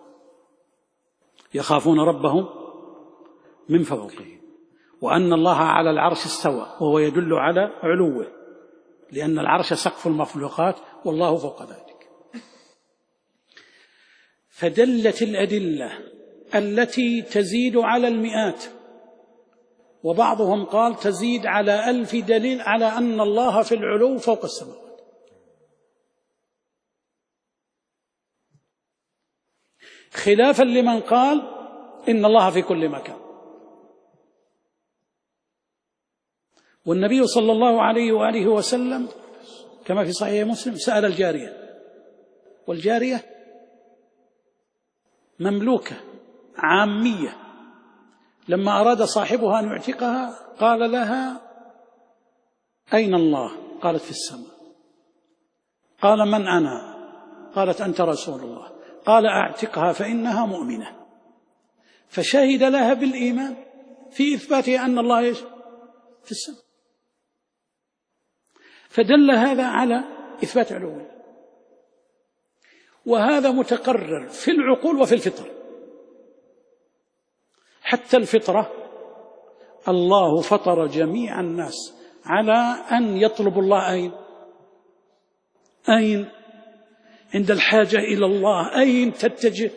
يخافون ربهم من فوقه، وأن الله على العرش استوى، وهو يدل على علوه لأن العرش سقف المخلوقات والله فوق ذلك. فدلت الأدلة التي تزيد على المئات، وبعضهم قال تزيد على 1000 دليل على أن الله في العلو فوق السماوات. خلافا لمن قال إن الله في كل مكان. والنبي صلى الله عليه وآله وسلم كما في صحيح مسلم سأل الجارية، والجارية مملوكة عامية، لما أراد صاحبها أن يعتقها قال لها: أين الله؟ قالت: في السماء. قال: من أنا؟ قالت: أنت رسول الله. قال: أعتقها فإنها مؤمنة. فشهد لها بالإيمان في إثباتها أن الله في السماء. فدل هذا على إثبات علوه، وهذا متقرر في العقول وفي الفطر. حتى الفطرة الله فطر جميع الناس على أن يطلبوا الله أين عند الحاجة إلى الله، أين تتجه.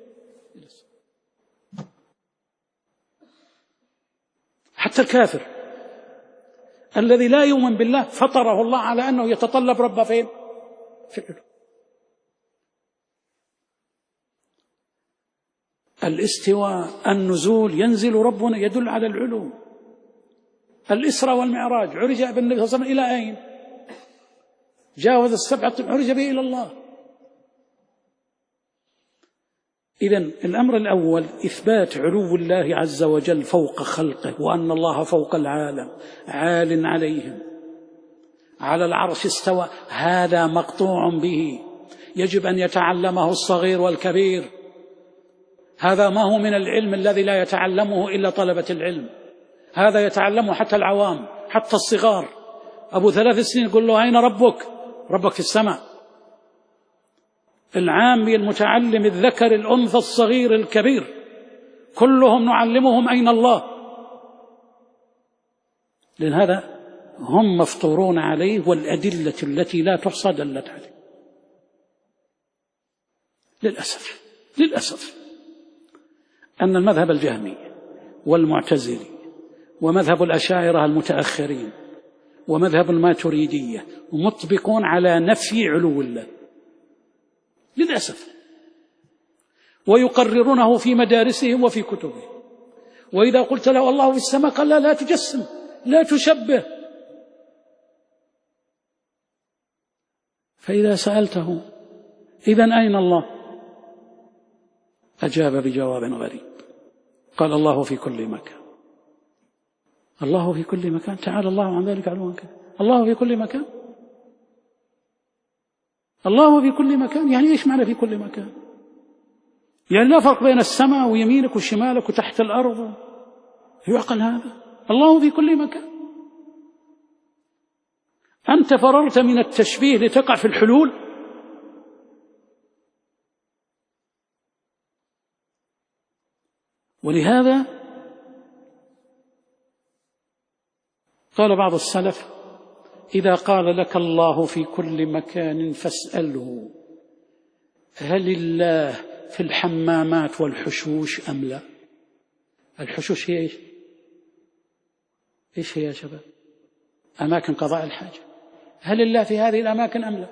حتى الكافر الذي لا يؤمن بالله فطره الله على أنه يتطلب ربه فين؟ في العلو. الاستواء، النزول، ينزل ربنا يدل على العلو. الإسراء والمعراج عرج بالنبي صلى الله عليه وسلم إلى أين؟ جاوز السبعة، عرج به إلى الله. إذن الأمر الأول إثبات علو الله عز وجل فوق خلقه، وأن الله فوق العالم عال عليهم، على العرش استوى. هذا مقطوع به، يجب أن يتعلمه الصغير والكبير. هذا ما هو من العلم الذي لا يتعلمه إلا طلبة العلم، هذا يتعلمه حتى العوام، حتى الصغار. أبو 3 سنين يقول له: أين ربك؟ ربك في السماء. العامي المتعلم الذكر الأنثى الصغير الكبير كلهم نعلمهم أين الله، لأن هذا هم مفطورون عليه، والأدلة التي لا تحصى دلت عليه. للأسف أن المذهب الجهمي والمعتزلي ومذهب الأشاعرة المتأخرين ومذهب الماتريدية مطبقون على نفي علو الله، للأسف. ويقررونه في مدارسهم وفي كتبهم. وإذا قلت له الله في السماء قال لا تجسم، لا تشبه. فإذا سألته إذن أين الله؟ أجاب بجواب غريب، قال الله في كل مكان. الله في كل مكان، تعالى الله عن ذلك علوا كبيرا. الله في كل مكان، الله في كل مكان، يعني إيش معنى في كل مكان؟ يعني لا فرق بين السماء ويمينك وشمالك وتحت الأرض، يعقل هذا؟ الله في كل مكان. أنت فررت من التشبيه لتقع في الحلول. ولهذا قال بعض السلف: إذا قال لك الله في كل مكان فاسأله هل الله في الحمامات والحشوش أم لا؟ الحشوش هي إيش؟ إيش هي يا شباب؟ أماكن قضاء الحاجة. هل الله في هذه الأماكن أم لا؟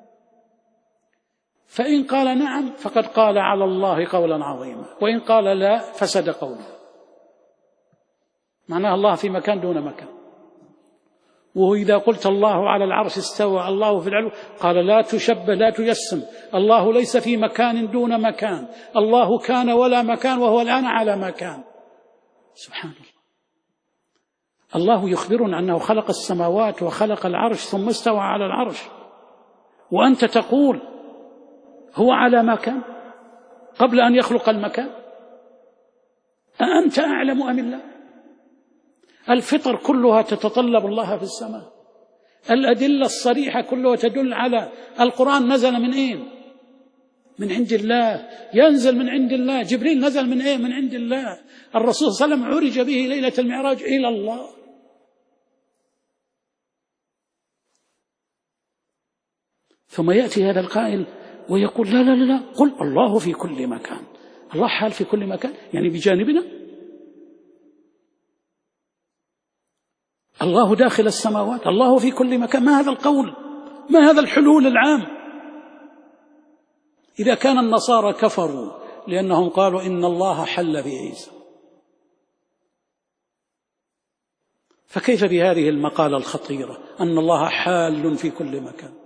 فإن قال نعم فقد قال على الله قولا عظيما، وإن قال لا فسد قوله. معناه الله في مكان دون مكان. وإذا قلت الله على العرش استوى، الله في العلو، قال لا تشبه، لا تجسم. الله ليس في مكان دون مكان، الله كان ولا مكان وهو الآن على مكان. سبحان الله. الله يخبرنا أنه خلق السماوات وخلق العرش ثم استوى على العرش، وأنت تقول هو على مكان قبل أن يخلق المكان. أأنت أعلم أم الله؟ الفطر كلها تتطلب الله في السماء. الأدلة الصريحة كلها تدل على القرآن نزل من أين؟ من عند الله، ينزل من عند الله. جبريل نزل من أين؟ من عند الله. الرسول صلى الله عليه وسلم عرج به ليلة المعراج إلى الله. ثم يأتي هذا القائل ويقول لا لا لا، قل الله في كل مكان. الله حال في كل مكان، يعني بجانبنا. الله داخل السماوات، الله في كل مكان. ما هذا القول؟ ما هذا الحلول العام؟ إذا كان النصارى كفروا لأنهم قالوا إن الله حل بعيسى، فكيف بهذه المقالة الخطيرة أن الله حال في كل مكان؟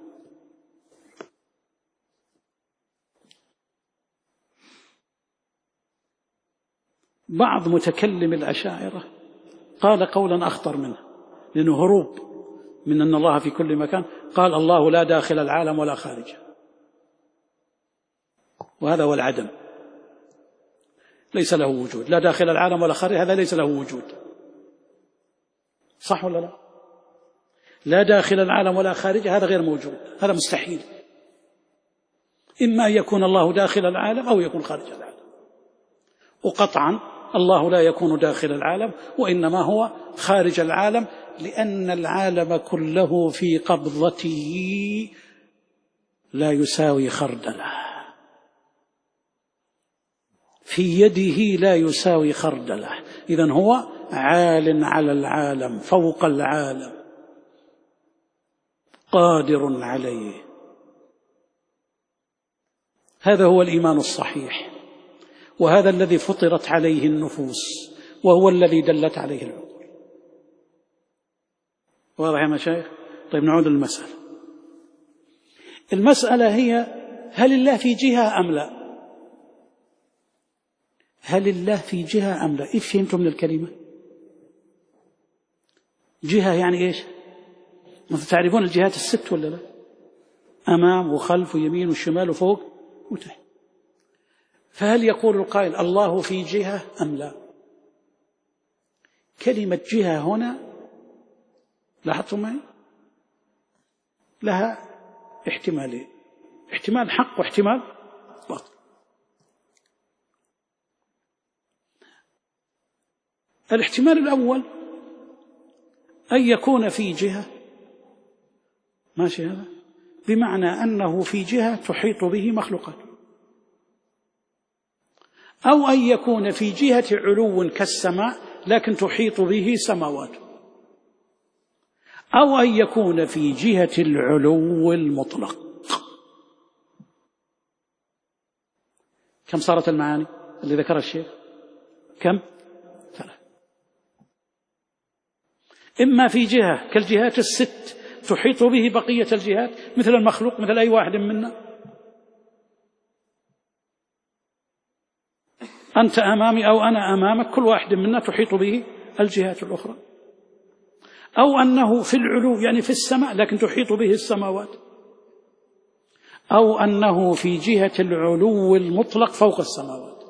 بعض متكلم الأشاعرة قال قولا أخطر منه، لأنه هروب من أن الله في كل مكان. قال الله لا داخل العالم ولا خارجه، وهذا هو العدم، ليس له وجود. لا داخل العالم ولا خارجه، هذا ليس له وجود. صح ولا لا؟ لا داخل العالم ولا خارجه، هذا غير موجود، هذا مستحيل. إما أن يكون الله داخل العالم أو يكون خارج العالم. وقطعا الله لا يكون داخل العالم، وإنما هو خارج العالم، لأن العالم كله في قبضته لا يساوي خردله، في يده لا يساوي خردله. إذن هو عال على العالم، فوق العالم، قادر عليه. هذا هو الإيمان الصحيح، وهذا الذي فطرت عليه النفوس، وهو الذي دلت عليه العقول. واضح يا مشايخ؟ طيب نعود للمسألة. المسألة هي هل الله في جهة أم لا؟ هل الله في جهة أم لا؟ إيش فهمتم من الكلمة؟ جهة يعني إيش؟ تعرفون الجهات الست ولا لا؟ أمام وخلف ويمين وشمال وفوق وتحت. فهل يقول القائل الله في جهة أم لا؟ كلمة جهة هنا لاحظتم معي لها احتمالين، احتمال حق واحتمال باطل. الاحتمال الأول أن يكون في جهة، ماشي، هذا بمعنى أنه في جهة تحيط به مخلوقات، أو أن يكون في جهة علو كالسماء لكن تحيط به سماوات، أو أن يكون في جهة العلو المطلق. كم صارت المعاني اللي ذكرها الشيخ؟ كم؟ 3. إما في جهة كالجهات الست تحيط به بقية الجهات، مثل المخلوق، مثل أي واحد منا. أنت أمامي أو أنا أمامك، كل واحد منا تحيط به الجهات الأخرى. أو أنه في العلو يعني في السماء لكن تحيط به السماوات، أو أنه في جهة العلو المطلق فوق السماوات.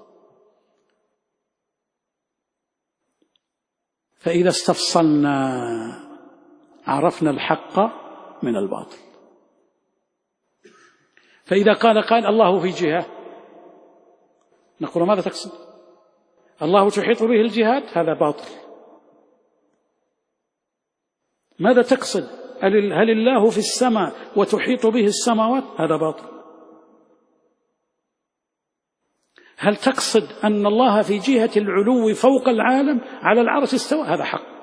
فإذا استفصلنا عرفنا الحق من الباطل. فإذا قال الله في جهة، نقول ماذا تقصد؟ الله تحيط به الجهات، هذا باطل. ماذا تقصد؟ هل الله في السماء وتحيط به السماوات؟ هذا باطل. هل تقصد أن الله في جهة العلو فوق العالم على العرش استوى؟ هذا حق.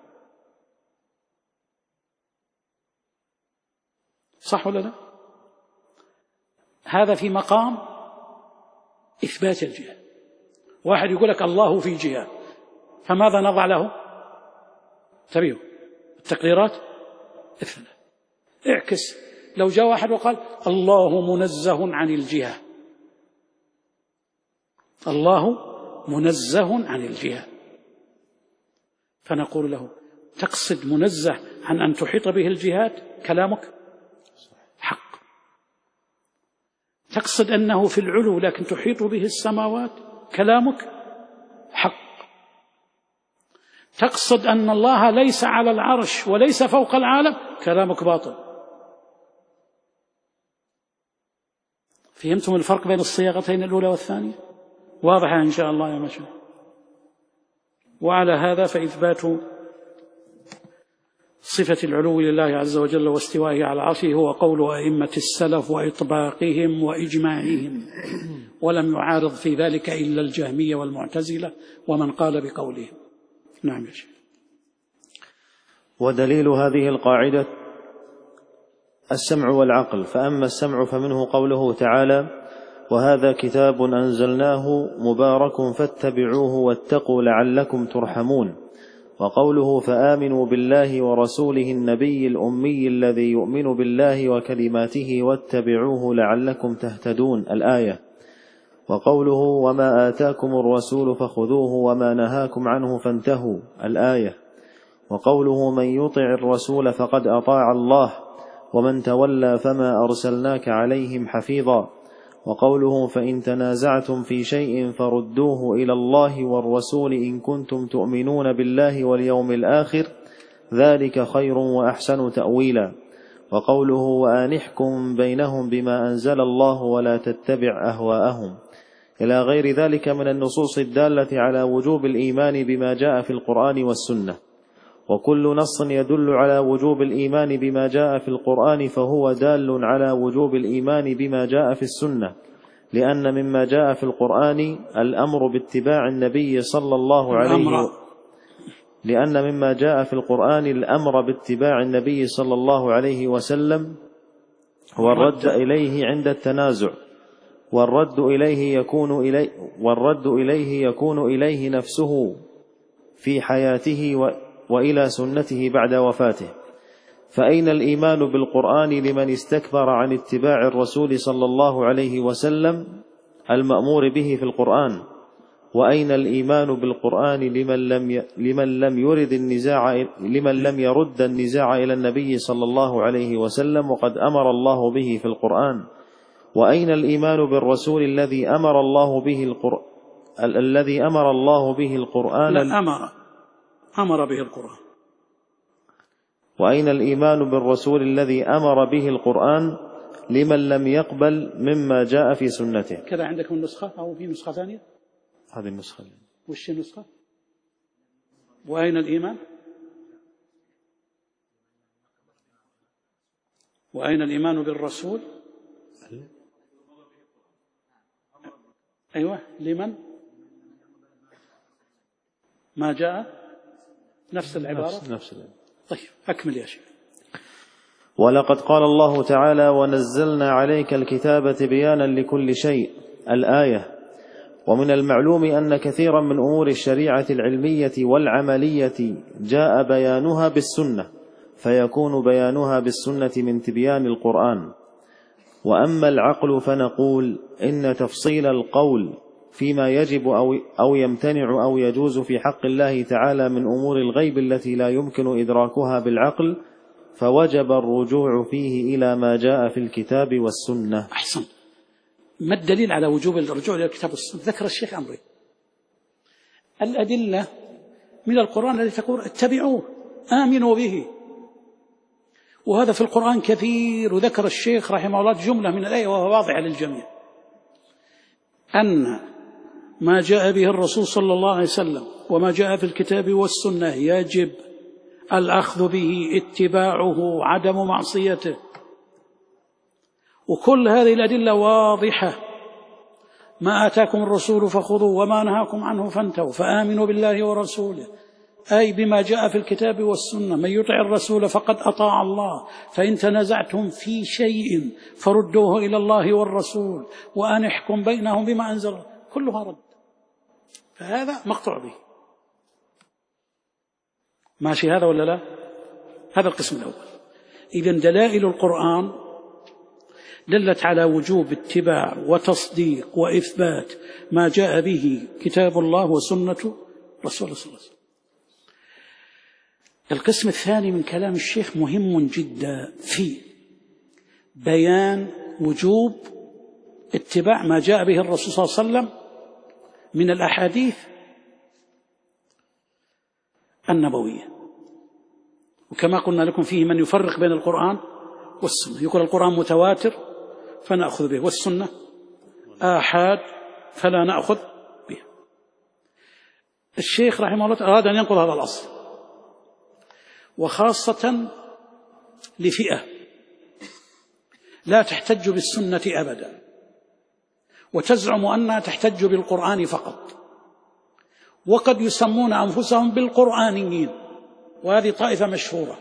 صح ولا لا؟ هذا في مقام إثبات الجهة. واحد يقول لك الله في جهة، فماذا نضع له؟ تبيه التقريرات اثنى. اعكس، لو جاء واحد وقال الله منزه عن الجهة، الله منزه عن الجهة، فنقول له تقصد منزه عن أن تحيط به الجهات؟ كلامك حق. تقصد أنه في العلو لكن تحيط به السماوات؟ كلامك حق. تقصد أن الله ليس على العرش وليس فوق العالم؟ كلامك باطل. فهمتم الفرق بين الصياغتين الأولى والثانية؟ واضحة إن شاء الله يا مشايخ. وعلى هذا فإثبات صفة العلو لله عز وجل واستوائه على عرشه هو قول أئمة السلف وإطباقهم وإجماعهم، ولم يعارض في ذلك إلا الجهمية والمعتزلة ومن قال بقولهم. نعم يا شيخ. ودليل هذه القاعدة السمع والعقل. فأما السمع فمنه قوله تعالى: وهذا كتاب أنزلناه مبارك فاتبعوه واتقوا لعلكم ترحمون. وقوله: فآمنوا بالله ورسوله النبي الأمي الذي يؤمن بالله وكلماته واتبعوه لعلكم تهتدون، الآية. وقوله: وما آتاكم الرسول فخذوه وما نهاكم عنه فانتهوا، الآية. وقوله: من يطع الرسول فقد أطاع الله ومن تولى فما أرسلناك عليهم حفيظا. وقوله: فإن تنازعتم في شيء فردوه إلى الله والرسول إن كنتم تؤمنون بالله واليوم الآخر ذلك خير وأحسن تأويلا. وقوله: وآنحكم بينهم بما أنزل الله ولا تتبع أهواءهم، إلى غير ذلك من النصوص الدالة على وجوب الإيمان بما جاء في القرآن والسنة. وكل نص يدل على وجوب الإيمان بما جاء في القرآن فهو دال على وجوب الإيمان بما جاء في السنة، لأن مما جاء في القرآن الأمر باتباع النبي صلى الله عليه وسلم، لأن مما جاء في القرآن الأمر باتباع النبي صلى الله عليه وسلم والرد إليه عند التنازع، والرد إليه يكون إليه نفسه في حياته وإلى سنته بعد وفاته. فأين الإيمان بالقرآن لمن استكبر عن اتباع الرسول صلى الله عليه وسلم المأمور به في القرآن؟ وأين الإيمان بالقرآن لمن لم يرد النزاع إلى النبي صلى الله عليه وسلم وقد أمر الله به في القرآن؟ وأين الإيمان بالرسول الذي أمر الله به القرآن أمر به القرآن. وأين الإيمان بالرسول الذي أمر به القرآن لمن لم يقبل مما جاء في سنته؟ كذا عندكم النسخة أو في نسخة ثانية؟ هذه النسخة. وش النسخة؟ وأين الإيمان؟ وأين الإيمان بالرسول؟ أيوة، لمن ما جاء نفس العبارة. طيب أكمل يا شيخ. ولقد قال الله تعالى: ونزلنا عليك الكتاب تبيانا لكل شيء، الآية. ومن المعلوم أن كثيرا من أمور الشريعة العلمية والعملية جاء بيانها بالسنة، فيكون بيانها بالسنة من تبيان القرآن. وأما العقل فنقول إن تفصيل القول فيما يجب أو يمتنع أو يجوز في حق الله تعالى من أمور الغيب التي لا يمكن إدراكها بالعقل، فوجب الرجوع فيه إلى ما جاء في الكتاب والسنة. أحسن. ما الدليل على وجوب الرجوع إلى الكتاب والسنة؟ ذكر الشيخ أمري الأدلة من القرآن التي تقول اتبعوه آمنوا به، وهذا في القرآن كثير. وذكر الشيخ رحمه الله جملة من الآية وهو واضحة للجميع، أن ما جاء به الرسول صلى الله عليه وسلم وما جاء في الكتاب والسنة يجب الأخذ به، اتباعه، عدم معصيته. وكل هذه الأدلة واضحة. ما آتاكم الرسول فخذوه وما نهاكم عنه فانتهوا، فآمنوا بالله ورسوله، أي بما جاء في الكتاب والسنة. من يطع الرسول فقد أطاع الله، فإن تنازعتم في شيء فردوه إلى الله والرسول وأن احكم بينهم بما أنزل. كلها رد، فهذا مقطوع به. ماشي هذا ولا لا؟ هذا القسم الأول. إذن دلائل القرآن دلت على وجوب اتباع وتصديق وإثبات ما جاء به كتاب الله وسنة رسوله صلى الله عليه وسلم. القسم الثاني من كلام الشيخ مهم جدا في بيان وجوب اتباع ما جاء به الرسول صلى الله عليه وسلم من الأحاديث النبوية. وكما قلنا لكم فيه من يفرق بين القرآن والسنة، يقول القرآن متواتر فنأخذ به، والسنة آحاد فلا نأخذ به. الشيخ رحمه الله أراد أن ينقل هذا الأصل، وخاصة لفئة لا تحتج بالسنة أبدا وتزعم أنها تحتج بالقرآن فقط، وقد يسمون أنفسهم بالقرآنيين، وهذه طائفة مشهورة.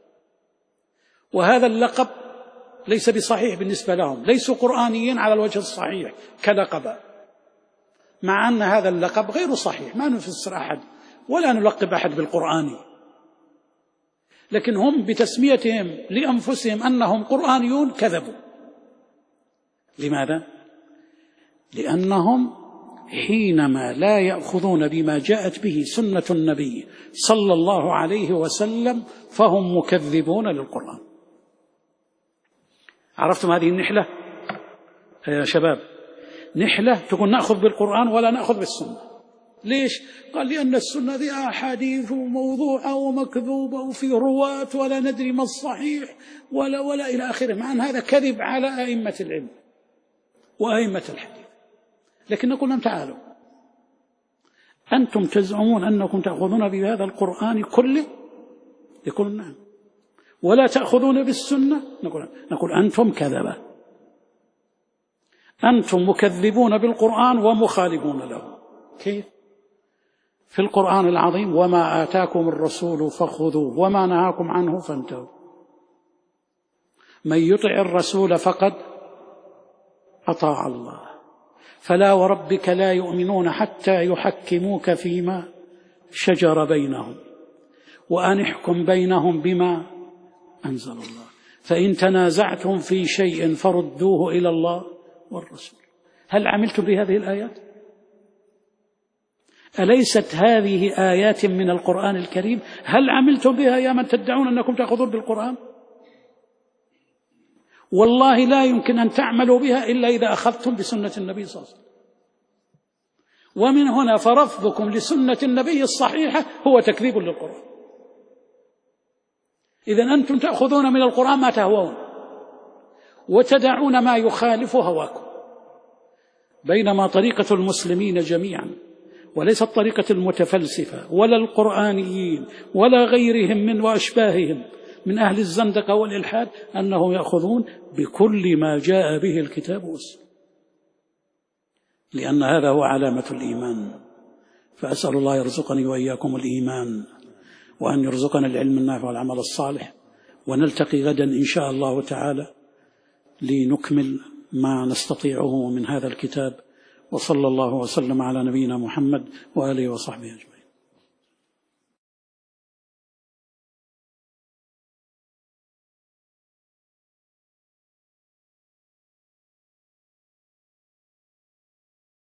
وهذا اللقب ليس بصحيح بالنسبة لهم، ليسوا قرآنيين على الوجه الصحيح كلقب، مع أن هذا اللقب غير صحيح. ما نفسر أحد ولا نلقب أحد بالقرآني، لكن هم بتسميتهم لأنفسهم أنهم قرآنيون كذبوا. لماذا؟ لأنهم حينما لا يأخذون بما جاءت به سنة النبي صلى الله عليه وسلم فهم مكذبون للقرآن. عرفتم هذه النحلة يا شباب؟ نحلة تقول نأخذ بالقرآن ولا نأخذ بالسنة. ليش؟ قال لأن السنة ذي أحاديث موضوعة ومكذوبة وفي رواة ولا ندري ما الصحيح ولا إلى آخره، مع أن هذا كذب على أئمة العلم وأئمة الحديث. لكن نقول لهم تعالوا، أنتم تزعمون أنكم تأخذون بهذا القرآن كله؟ يقولون نعم. ولا تأخذون بالسنة؟ نقول أنتم كذبة، أنتم مكذبون بالقرآن ومخالفون له. كيف؟ في القرآن العظيم وما آتاكم الرسول فخذوه وما نهاكم عنه فانتهوا. من يطع الرسول فقد أطاع الله، فلا وربك لا يؤمنون حتى يحكموك فيما شجر بينهم وأن احكم بينهم بما أنزل الله، فإن تنازعتم في شيء فردوه إلى الله والرسول. هل عملتم بهذه الآيات؟ أليست هذه آيات من القرآن الكريم؟ هل عملتم بها يا من تدعون أنكم تأخذون بالقرآن؟ والله لا يمكن أن تعملوا بها إلا إذا أخذتم بسنة النبي صلى الله عليه وسلم. ومن هنا فرفضكم لسنة النبي الصحيحة هو تكذيب للقرآن. إذن أنتم تأخذون من القرآن ما تهوون وتدعون ما يخالف هواكم، بينما طريقة المسلمين جميعا، وليست طريقة المتفلسفة ولا القرآنيين ولا غيرهم من وأشباههم من أهل الزندقة والإلحاد، أنهم يأخذون بكل ما جاء به الكتاب والسنة، لأن هذا هو علامة الإيمان. فأسأل الله يرزقني وإياكم الإيمان، وأن يرزقنا العلم النافع والعمل الصالح، ونلتقي غدا إن شاء الله تعالى لنكمل ما نستطيعه من هذا الكتاب، وصلى الله وسلم على نبينا محمد وآله وصحبه أجمعين.